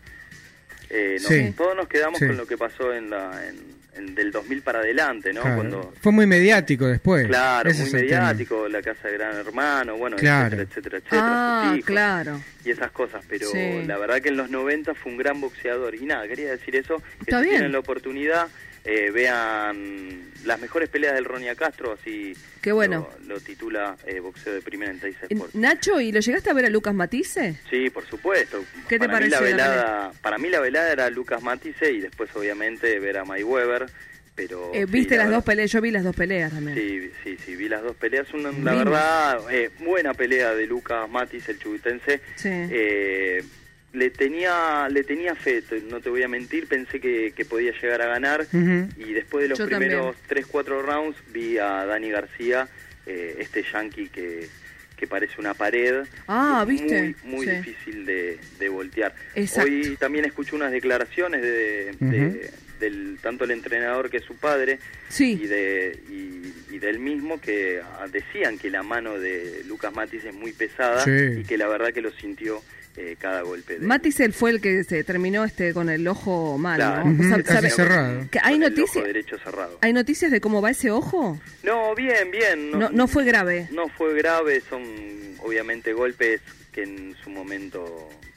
Eh, no, sí. Todos nos quedamos sí. con lo que pasó en la... En, del dos mil para adelante, ¿no? Claro. Cuando fue muy mediático después. Claro, ese muy mediático, la casa de Gran Hermano, bueno, claro. etcétera, etcétera, etcétera. Ah, sus hijos, claro. Y esas cosas, pero sí. la verdad que en los noventa fue un gran boxeador. Y nada, quería decir eso, que Está si bien. tienen la oportunidad, eh, vean las mejores peleas del Ronia Castro, así Qué bueno. lo, lo titula eh, Boxeo de Primera en Teis Sport. Nacho, ¿y lo llegaste a ver a Lucas Matisse? Sí, por supuesto. ¿Qué te para pareció mí la la velada, Para mí la velada era Lucas Matisse y después obviamente ver a Mayweather. Pero eh, sí, ¿Viste las verdad, dos peleas? Yo vi las dos peleas también. Sí, sí, sí, vi las dos peleas. Una, la Vimos. verdad, eh, buena pelea de Lucas Matisse, el chubutense. Sí. Eh, le tenía le tenía fe, te- no te voy a mentir, pensé que, que podía llegar a ganar. Ujú. Y después de los Yo primeros tres cuatro rounds vi a Dani García, eh, este yankee que, que parece una pared. Ah, y es ¿viste? Muy, muy Sí. difícil de, de voltear. Exacto. Hoy también escuché unas declaraciones de, de- del tanto el entrenador que su padre Sí. y de y, y del mismo que ah, decían que la mano de Lucas Matisse es muy pesada Sí. y que la verdad que lo sintió eh, cada golpe de Matisse fue el que se terminó este con el ojo mal, Claro. ¿no? Ujú, Sabe- casi sabe- cerrado. que ¿Hay con el noticias? ojo derecho cerrado. ¿Hay noticias de cómo va ese ojo? No, bien, bien. No, no fue grave. No fue grave, son obviamente golpes que en su momento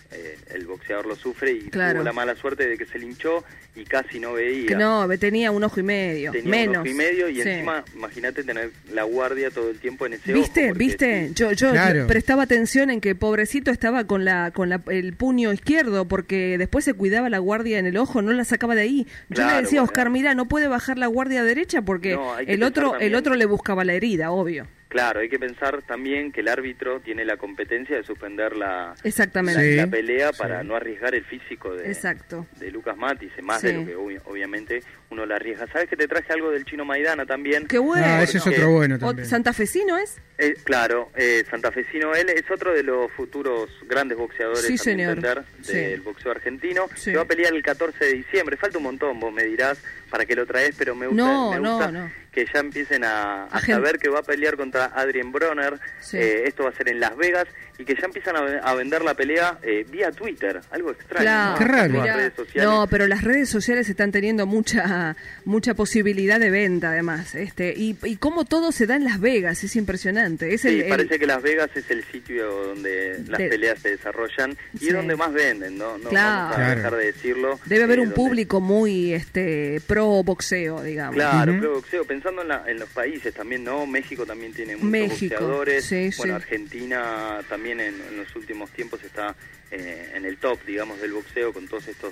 eh, el boxeador lo sufre y Claro. tuvo la mala suerte de que se linchó y casi no veía. Que no, tenía un ojo y medio, Tenía menos. un ojo y medio y Sí. encima, imagínate tener la guardia todo el tiempo en ese ¿Viste? ojo. porque ¿Viste? sí. Yo, yo Claro. prestaba atención en que pobrecito estaba con la con la, el puño izquierdo porque después se cuidaba la guardia en el ojo, no la sacaba de ahí. Yo Claro, le decía a bueno. Oscar, mira, no puede bajar la guardia derecha porque No, hay que el pensar otro también- el otro le buscaba la herida, obvio. Claro, hay que pensar también que el árbitro tiene la competencia de suspender la, Exactamente. la, Sí, la pelea para sí. no arriesgar el físico de, Exacto. de Lucas Matis, más Sí. de lo que obvi- obviamente uno la arriesga. ¿Sabes que te traje algo del Chino Maidana también? Qué bueno. Ah, ese es otro bueno también. O- ¿Santafesino es? Eh, claro, eh, santafesino él es otro de los futuros grandes boxeadores Sí, a mi señor. entender, Sí. del boxeo argentino. Sí. Que va a pelear el catorce de diciembre. Falta un montón, vos me dirás para qué lo traes, pero me gusta, No, me no, gusta no. que ya empiecen a, a Agen- saber que va a pelear contra Adrien Bronner. Sí. Eh, esto va a ser en Las Vegas y que ya empiezan a, ve- a vender la pelea eh, vía Twitter. Algo extraño. Claro. ¿no? Qué raro. Las Mirá, redes sociales. no, pero las redes sociales están teniendo mucha mucha posibilidad de venta, además. este Y, y cómo todo se da en Las Vegas, es impresionante. Es Sí, el, el- parece que Las Vegas es el sitio donde las De- peleas se desarrollan y Sí. es donde más venden, ¿no? No Claro. vamos a Claro. dejar de decirlo. Debe haber eh, un donde- público muy este pro boxeo, digamos. Claro, Ujú. pro boxeo, pensando en, la- en los países también, ¿no? México también tiene muchos México, boxeadores. sí, bueno, sí. Argentina también en, en los últimos tiempos está eh, en el top, digamos, del boxeo con todos estos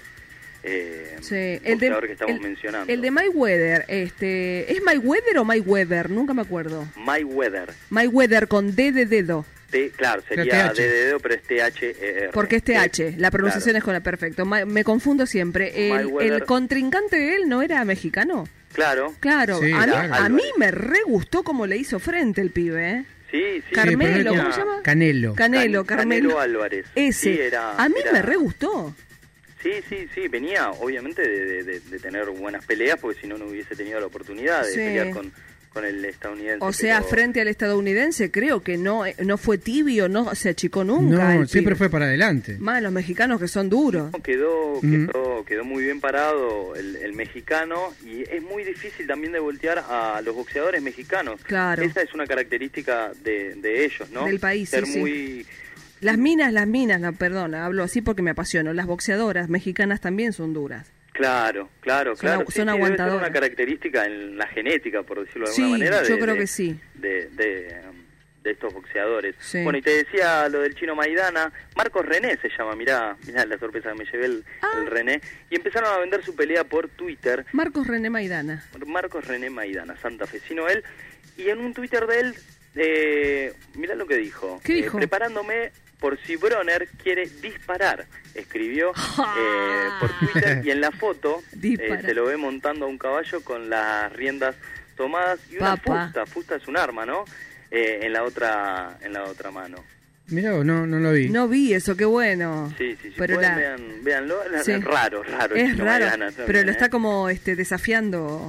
eh, Sí, el de, boxeadores que estamos el- mencionando. el de Mayweather, este, ¿es Mayweather o Mayweather? Nunca me acuerdo. Mayweather. Mayweather con D de dedo, T, claro, sería T H. D de dedo, pero es T H E R. porque es T H, la pronunciación Claro. es con la perfecto. Ma- me confundo siempre. El, Mayweather. el contrincante de él no era mexicano. Claro. Claro, Sí, a, mí, claro. a mí me re gustó cómo le hizo frente el pibe, ¿eh? Sí, sí. Sí, Carmelo, pero él ¿cómo tenía- se llama? Canelo. Canelo, Can- Carmelo. Canelo Álvarez. Ese. Sí, era- a mí era- me re gustó. Sí, sí, sí, venía obviamente de, de- de- de tener buenas peleas, porque si no, no hubiese tenido la oportunidad de Sí. pelear con, con el estadounidense. O sea, pero- frente al estadounidense, creo que no no fue tibio, no se achicó nunca. No, el siempre pibe. fue para adelante. Más los mexicanos que son duros. Quedó, Mm. quedó, quedó muy bien parado el, el mexicano y es muy difícil también de voltear a los boxeadores mexicanos. Claro. Esa es una característica de, de ellos, ¿no? Del país, Ser sí, sí. muy... Las minas, las minas, no, perdona, hablo así porque me apasiono. Las boxeadoras mexicanas también son duras. Claro, claro, Son claro. agu- Sí, son sí, debe ser aguantadoras. una característica en la genética, por decirlo de Sí, alguna manera. yo de- creo de- que sí. De, de, de estos boxeadores. Sí. Bueno, y te decía lo del Chino Maidana. Marcos René se llama, mirá, mirá la sorpresa que me llevé el, Ah. el René. Y empezaron a vender su pelea por Twitter. Marcos René Maidana. Marcos René Maidana, santafesino él. Y en un Twitter de él, eh, mirá lo que dijo. ¿Qué Eh, dijo? preparándome por si Bronner quiere disparar, escribió eh, por Twitter, y en la foto eh, Dispara. se lo ve montando a un caballo con las riendas tomadas y una Papá. fusta, fusta es un arma, ¿no? Eh, en la otra en la otra mano. Mirá, vos, no, no lo vi. No vi eso, qué bueno. Sí, sí, sí, Pero pueden, la- vean, véanlo, Sí. es raro, raro. el Es Chino raro, Maidana pero también, lo está ¿eh? como este desafiando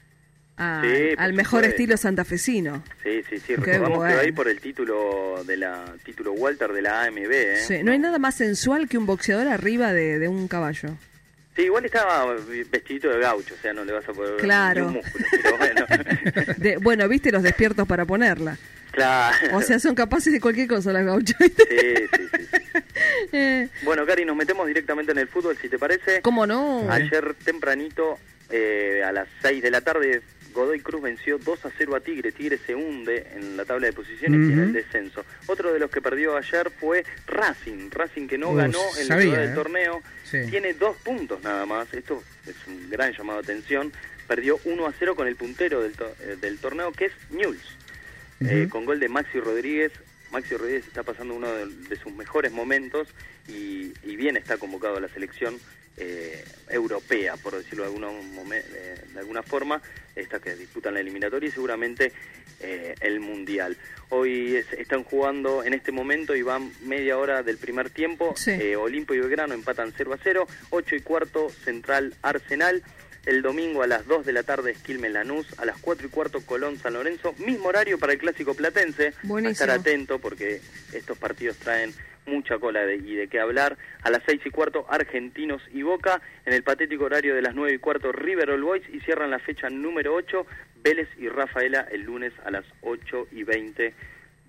a- Sí, por al mejor supuesto. estilo santafesino. Sí, sí, sí, Qué recordamos bueno. que va ahí por el título de la título Walter de la A M B, ¿eh? Sí, no hay nada más sensual que un boxeador arriba de, de un caballo. Sí, igual estaba vestidito de gaucho, o sea, no le vas a poder ver Claro. ni un músculo, pero bueno. De- bueno, viste los despiertos para ponerla. Claro. O sea, son capaces de cualquier cosa las gauchas. Sí, sí, sí, sí. Eh, Bueno, Cari, nos metemos directamente en el fútbol, si te parece. ¿Cómo no? Ayer tempranito, eh, a las seis de la tarde, Godoy Cruz venció dos a cero a Tigre. Tigre se hunde en la tabla de posiciones y en el Ujú. descenso. Otro de los que perdió ayer fue Racing. Racing que no Uh, ganó en sabía, el lugar del eh. torneo. Sí. Tiene dos puntos nada más. Esto es un gran llamado de atención. Perdió uno a cero con el puntero del, to- eh, del torneo, que es Newell's. Eh, Ujú. con gol de Maxi Rodríguez. Maxi Rodríguez está pasando uno de, de sus mejores momentos y, y bien está convocado a la selección eh, europea, por decirlo de alguna, momen- eh, de alguna forma, esta que disputan la eliminatoria y seguramente eh, el Mundial. Hoy es- están jugando en este momento y van media hora del primer tiempo. Sí. Eh, Olimpo y Belgrano empatan cero a cero, ocho y cuarto Central Arsenal. El domingo a las dos de la tarde Quilmes Lanús, a las cuatro y cuarto Colón San Lorenzo, mismo horario para el Clásico Platense. Buenísimo. A estar atento porque estos partidos traen mucha cola de, y de qué hablar. A las seis y cuarto Argentinos y Boca, en el patético horario de las nueve y cuarto River All Boys, y cierran la fecha número ocho Vélez y Rafaela el lunes a las ocho y veinte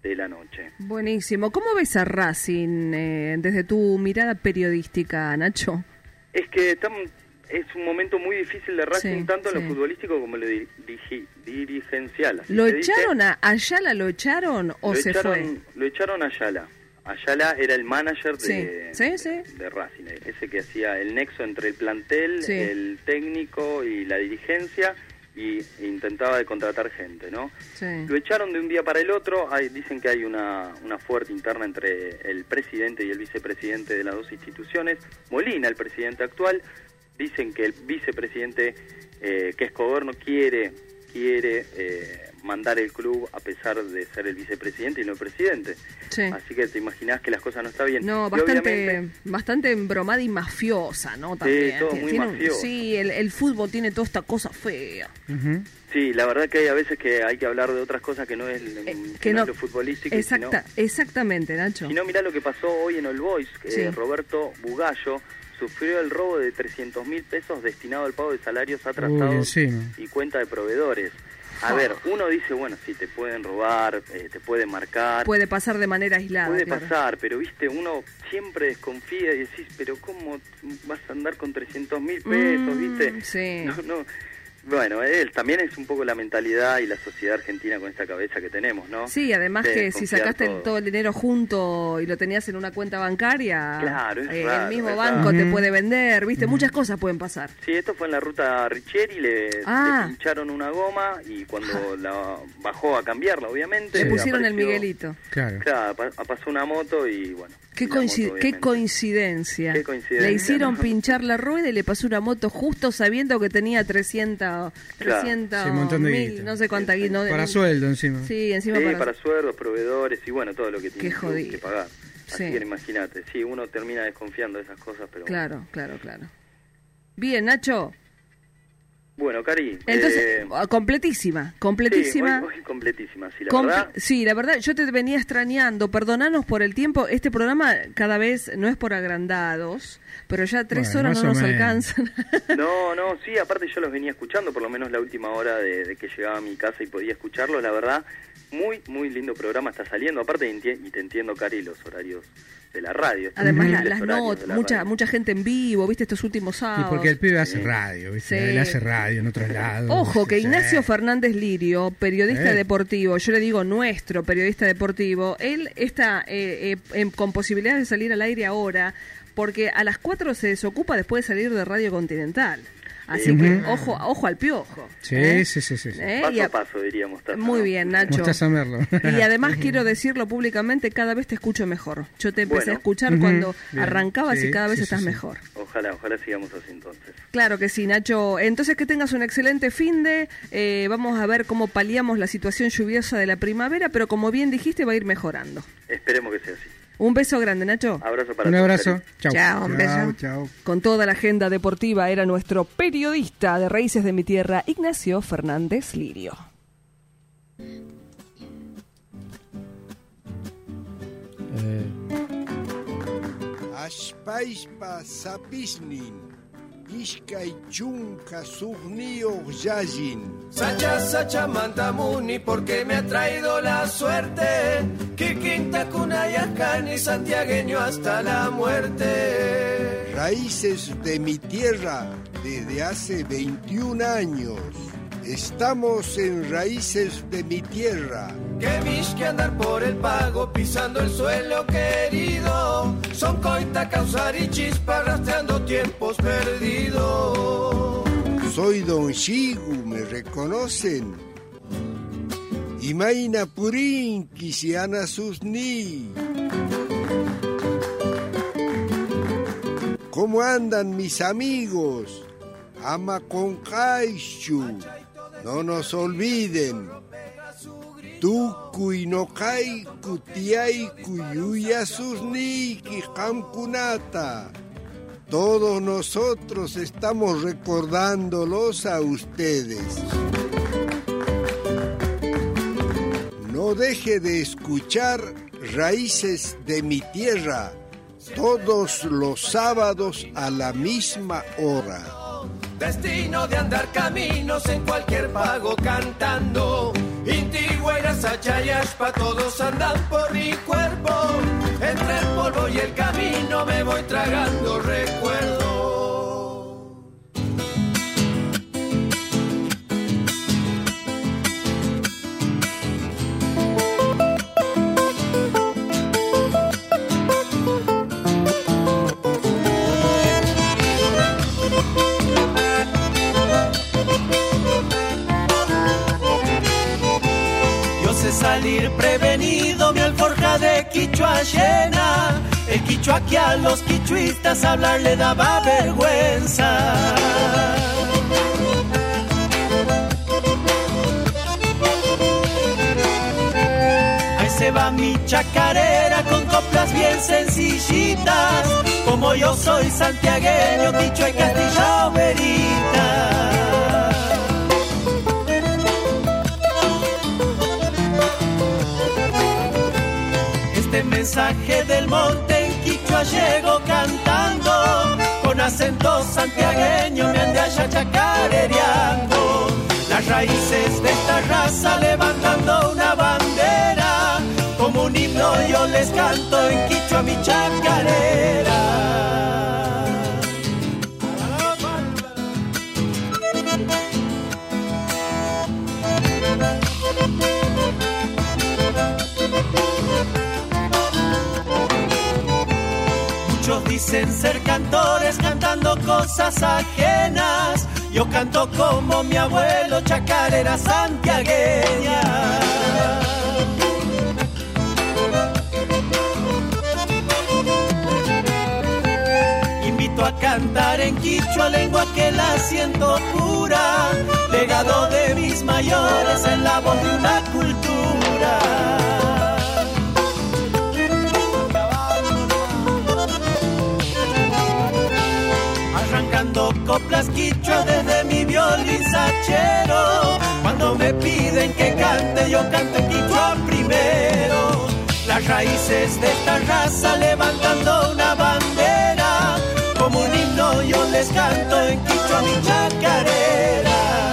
de la noche. Buenísimo. ¿Cómo ves a Racing eh, desde tu mirada periodística, Nacho? Es que estamos, es un momento muy difícil de Racing, Sí, tanto en sí. lo futbolístico como en lo di- digi- dirigencial. así ¿Lo se dice. echaron a Ayala, lo echaron o lo se echaron, fue? Lo echaron a Ayala. Ayala era el manager de, Sí, sí, sí. de Racing, ese que hacía el nexo entre el plantel, Sí. el técnico y la dirigencia, y intentaba de contratar gente, ¿no? Sí. Lo echaron de un día para el otro. Hay, dicen que hay una, una fuerte interna entre el presidente y el vicepresidente de las dos instituciones. Molina, el presidente actual, dicen que el vicepresidente, eh, que es Coberno, quiere quiere eh, mandar el club a pesar de ser el vicepresidente y no el presidente. Sí. Así que te imaginás que las cosas no están bien. No, Y bastante, obviamente- bastante embromada y mafiosa, ¿no? También. todo Tiene- muy tiene un- mafioso. Sí, el, el fútbol tiene toda esta cosa fea. Sí, la verdad que hay a veces que hay que hablar de otras cosas que no es, que Eh, que no no- es lo futbolístico. y si no- Exacta, exactamente, Nacho. Si no, mirá lo que pasó hoy en All Boys. que Sí. Roberto Bugallo sufrió el robo de trescientos mil pesos destinado al pago de salarios atrasados Uy, encima. y cuenta de proveedores. A Oh. ver, uno dice, bueno, sí, te pueden robar, eh, te pueden marcar, Puede pasar de manera aislada. puede claro. pasar, pero viste, uno siempre desconfía y decís, pero ¿cómo vas a andar con trescientos mil pesos, Mm, viste? sí. No, no. Bueno, él también es un poco la mentalidad y la sociedad argentina con esta cabeza que tenemos, ¿no? Sí, además De que si desconfiar sacaste el- todo. todo el dinero junto y lo tenías en una cuenta bancaria, Claro, es eh, raro, el mismo es banco raro. te Ujú. puede vender, ¿viste? Muchas cosas pueden pasar. Sí, esto fue en la ruta Richieri, le, Ah. le pincharon una goma y cuando la bajó a cambiarla, obviamente... Le pusieron el apareció- Miguelito. Claro. Claro, pa- pasó una moto y bueno... Qué, y la moto, coinci- qué obviamente. coincidencia. Qué coincidencia, Le hicieron ¿no? pinchar la rueda y le pasó una moto justo sabiendo que tenía trescientos, Claro. trescientos Sí, un montón de mil, guita. no sé cuánta guita. no, Para no- sueldo encima. Sí, encima Sí, para... para sueldos, proveedores y bueno, todo lo que tiene Qué el club jodido. que pagar. Así Sí. que imagínate, sí, uno termina desconfiando de esas cosas, pero... Claro, claro, claro. Bien, Nacho. Bueno, Cari, Entonces, eh, ah, completísima, completísima. sí, hoy- hoy completísima, sí, la Comple- verdad... Sí, la verdad, yo te venía extrañando. Perdonanos por el tiempo. Este programa cada vez no es por agrandados, pero ya tres Bueno, horas más no o nos menos. alcanzan. No, no, sí, aparte yo los venía escuchando, por lo menos la última hora de, de que llegaba a mi casa y podía escucharlos, la verdad, muy, muy lindo programa está saliendo, aparte y enti- y te entiendo, Cari, los horarios de la radio. estos Además, la- terribles las horarios notas, de la mucha radio. mucha gente en vivo, ¿viste? Estos últimos Y sábados. porque el pibe hace radio, ¿viste? Sí. Él hace radio en otros lados. Ojo, que Sí. Ignacio Fernández Lirio, periodista Eh. deportivo, yo le digo nuestro periodista deportivo, él está eh, eh, en- con posibilidades de salir al aire ahora, porque a las cuatro se desocupa después de salir de Radio Continental. Así Sí. que Ujú. ojo, ojo al piojo. Sí, ¿eh? sí, sí, sí. sí. ¿Eh? Paso Y a- a paso, diríamos. Taza, Muy ¿no? bien, Nacho. Mostaza Merlo. Y además quiero decirlo públicamente, cada vez te escucho mejor. Yo te empecé Bueno. a escuchar Ujú. cuando Bien. arrancabas Sí, y cada vez sí, estás sí, sí. mejor. Ojalá, ojalá sigamos así entonces. Claro que sí, Nacho. Entonces que tengas un excelente fin de. eh, vamos a ver cómo paliamos la situación lluviosa de la primavera, pero como bien dijiste, va a ir mejorando. Esperemos que sea así. Un beso grande, Nacho. Abrazo para Un todos, abrazo. Cari. Chau. Chao, un beso. Chao, chao. Con toda la agenda deportiva era nuestro periodista de Raíces de mi Tierra, Ignacio Fernández Lirio. Eh, Ashpaispa sapisnin, ishkay chunka sugnio yajin. Sacha, Sacha, Mantamuni, porque me ha traído la suerte. Kikinta, Kunayacani, santiagueño hasta la muerte. Raíces de mi tierra desde hace veintiún años. Estamos en Raíces de mi tierra. Que que andar por el pago, pisando el suelo querido. Son coita, causar y chispa, rastreando tiempos perdidos. Soy Don Shigu, ¿me reconocen? Imaina Purín, Kisiana Susni. ¿Cómo andan mis amigos? Ama con Kaishu. No nos olviden. Tukuy no kai kutiay kuyuya susni kijamkunata. Todos nosotros estamos recordándolos a ustedes. No deje de escuchar Raíces de mi Tierra todos los sábados a la misma hora. destino de andar caminos en cualquier pago cantando. Inti, Guaira, Sachayashpa, todos andan por mi cuerpo. Entre el polvo y el camino me voy tragando recuerdos. Salir prevenido, mi alforja de quichua llena. El quichua que a los quichuistas hablar le daba vergüenza. Ahí se va mi chacarera con coplas bien sencillitas. Como yo soy santiagueño, quichua y castilla verita. Mensaje del monte en quichua llego cantando, con acento santiagueño me ande allá chacarereando. Las raíces de esta raza levantando una bandera, como un himno yo les canto en quichua mi chacarera. Muchos dicen ser cantores cantando cosas ajenas. Yo canto como mi abuelo, chacarera santiagueña. Invito a cantar en quichua, lengua que la siento pura, legado de mis mayores en la voz de una cultura. Arrancando coplas quichua desde mi violín sachero. Cuando me piden que cante, yo canto en quichua primero. Las raíces de esta raza levantando una bandera, como un himno yo les canto en quichua mi chacarera.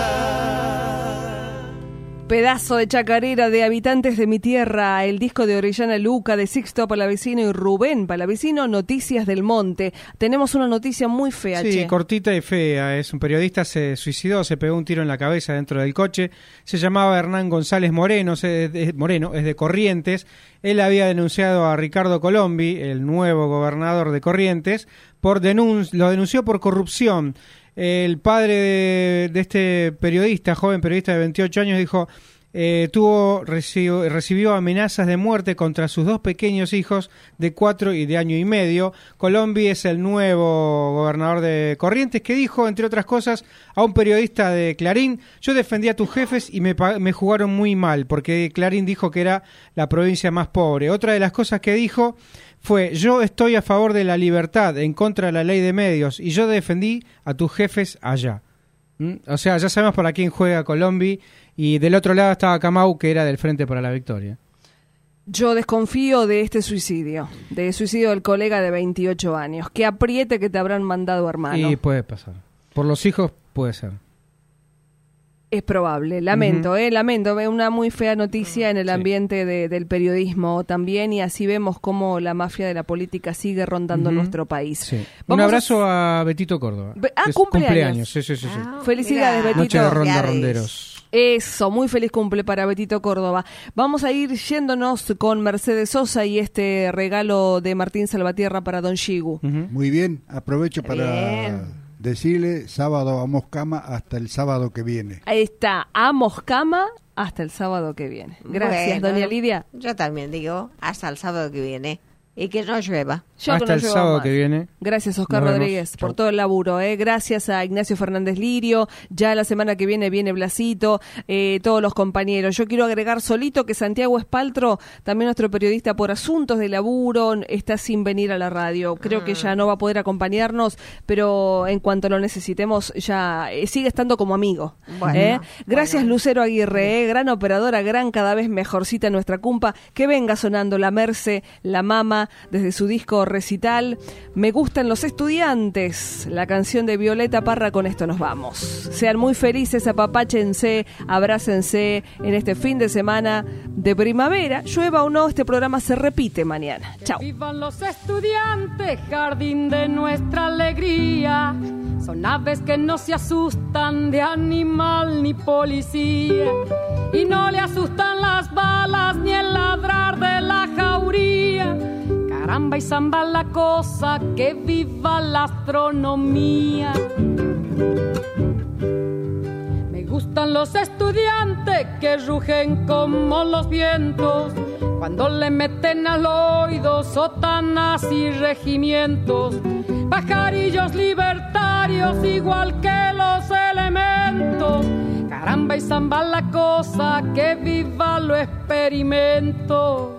Pedazo de chacarera de Habitantes de mi Tierra, el disco de Orellana Luca, de Sixto Palavecino y Rubén Palavecino, Noticias del Monte. Tenemos una noticia muy fea, Sí, che. cortita y fea. Es un periodista, se suicidó, se pegó un tiro en la cabeza dentro del coche. Se llamaba Hernán González Moreno, se, es, Moreno, es de Corrientes. Él había denunciado a Ricardo Colombi, el nuevo gobernador de Corrientes, por denun- lo denunció por corrupción. El padre de, de este periodista, joven periodista de veintiocho años, dijo, eh, tuvo recibió, recibió amenazas de muerte contra sus dos pequeños hijos de cuatro y de año y medio. Colombi es el nuevo gobernador de Corrientes, que dijo, entre otras cosas, a un periodista de Clarín: yo defendí a tus jefes y me, me jugaron muy mal, porque Clarín dijo que era la provincia más pobre. Otra de las cosas que dijo fue: yo estoy a favor de la libertad, en contra de la ley de medios, y yo defendí a tus jefes allá. ¿Mm? O sea, ya sabemos para quién juega Colombi, y del otro lado estaba Camau, que era del Frente para la Victoria. Yo desconfío de este suicidio, del suicidio del colega de veintiocho años. Que apriete que te habrán mandado, hermano. Y puede pasar. Por los hijos puede ser. Es probable, lamento, Uh-huh. eh, lamento, ve una muy fea noticia en el ambiente de, del periodismo también, y así vemos cómo la mafia de la política sigue rondando Uh-huh. nuestro país. Sí. Un Vamos abrazo a... a Betito Córdoba. Be- ah, Es cumpleaños. Sí, sí, sí. sí. Ah, Felicidades, mira. Betito. Noche de ronda Felicidades. ronderos. Eso, muy feliz cumple para Betito Córdoba. Vamos a ir yéndonos con Mercedes Sosa y este regalo de Martín Salvatierra para Don Shigu. Uh-huh. Muy bien, aprovecho para Bien. decirle sábado vamos cama hasta el sábado que viene. Ahí está, a Moscama hasta el sábado que viene. Gracias, Bueno, doña Lidia. Yo también digo, hasta el sábado que viene. Y que no llueva. Yo que Hasta no el llevo sábado más. que viene. Gracias, Oscar Nos vemos. Rodríguez, por Chau. todo el laburo. ¿eh? Gracias a Ignacio Fernández Lirio. Ya la semana que viene viene Blasito, eh, todos los compañeros. Yo quiero agregar solito que Santiago Espaltro, también nuestro periodista por asuntos de laburo, está sin venir a la radio. Creo que ya no va a poder acompañarnos, pero en cuanto lo necesitemos, ya eh, sigue estando como amigo. Bueno, ¿eh? Gracias, bueno. Lucero Aguirre, ¿eh? Gran operadora, gran, cada vez mejorcita nuestra cumpa. Que venga sonando la Merce, la Mama tema desde su disco Recital, Me gustan los estudiantes, la canción de Violeta Parra. Con esto nos vamos. Sean muy felices, apapáchense, abrácense en este fin de semana de primavera. Llueva o no, este programa se repite mañana. Chao. Vivan los estudiantes, jardín de nuestra alegría. Son aves que no se asustan de animal ni policía. Y no le asustan las balas ni el ladrar de la jauría. Caramba y zamba la cosa, que viva la astronomía. Me gustan los estudiantes que rugen como los vientos cuando le meten al oído sotanas y regimientos. Pajarillos libertarios igual que los elementos. Caramba y zamba la cosa, que viva lo experimento.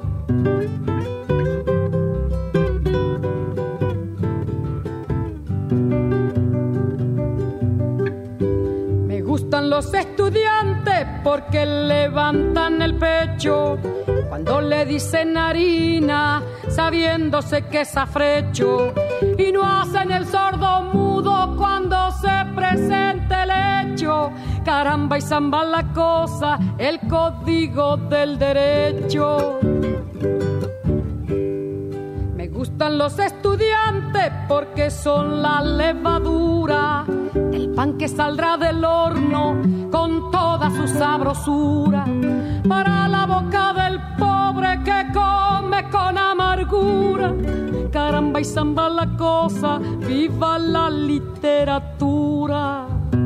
Me gustan los estudiantes porque levantan el pecho cuando le dicen harina, sabiéndose que es afrecho, y no hacen el sordo mudo cuando se presenta el hecho. Caramba y zamba la cosa, el código del derecho. Me gustan los estudiantes porque son la levadura del pan que saldrá del horno con toda su sabrosura para la boca del pobre que come con amargura. Caramba y zamba la cosa, viva la literatura.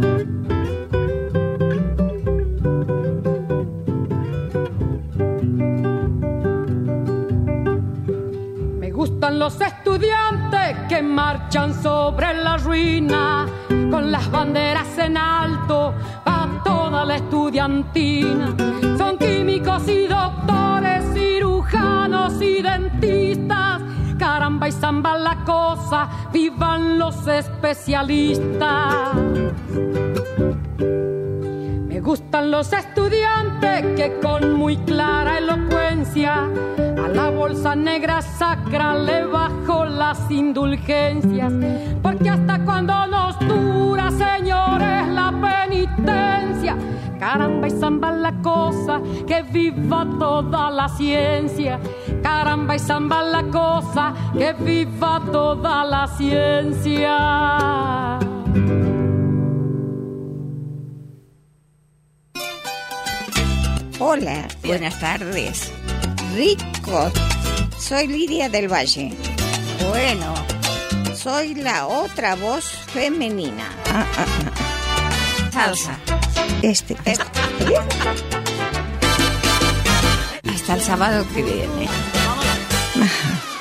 Me gustan los estudiantes que marchan sobre la ruina con las banderas en alto para toda la estudiantina. Son químicos y doctores, cirujanos y dentistas. Caramba y zamba la cosa, vivan los especialistas. Me gustan los estudiantes que con muy clara elocuencia a la bolsa negra sacra le bajo las indulgencias. Porque hasta cuando nos dura, señores, la penitencia. Caramba y zamba la cosa, que viva toda la ciencia. Caramba y zamba la cosa, que viva toda la ciencia. Hola, buenas tardes. Rico, soy Lidia del Valle. Bueno, soy la otra voz femenina. Ah, ah, ah. Salsa. Este, este. Hasta el sábado que viene.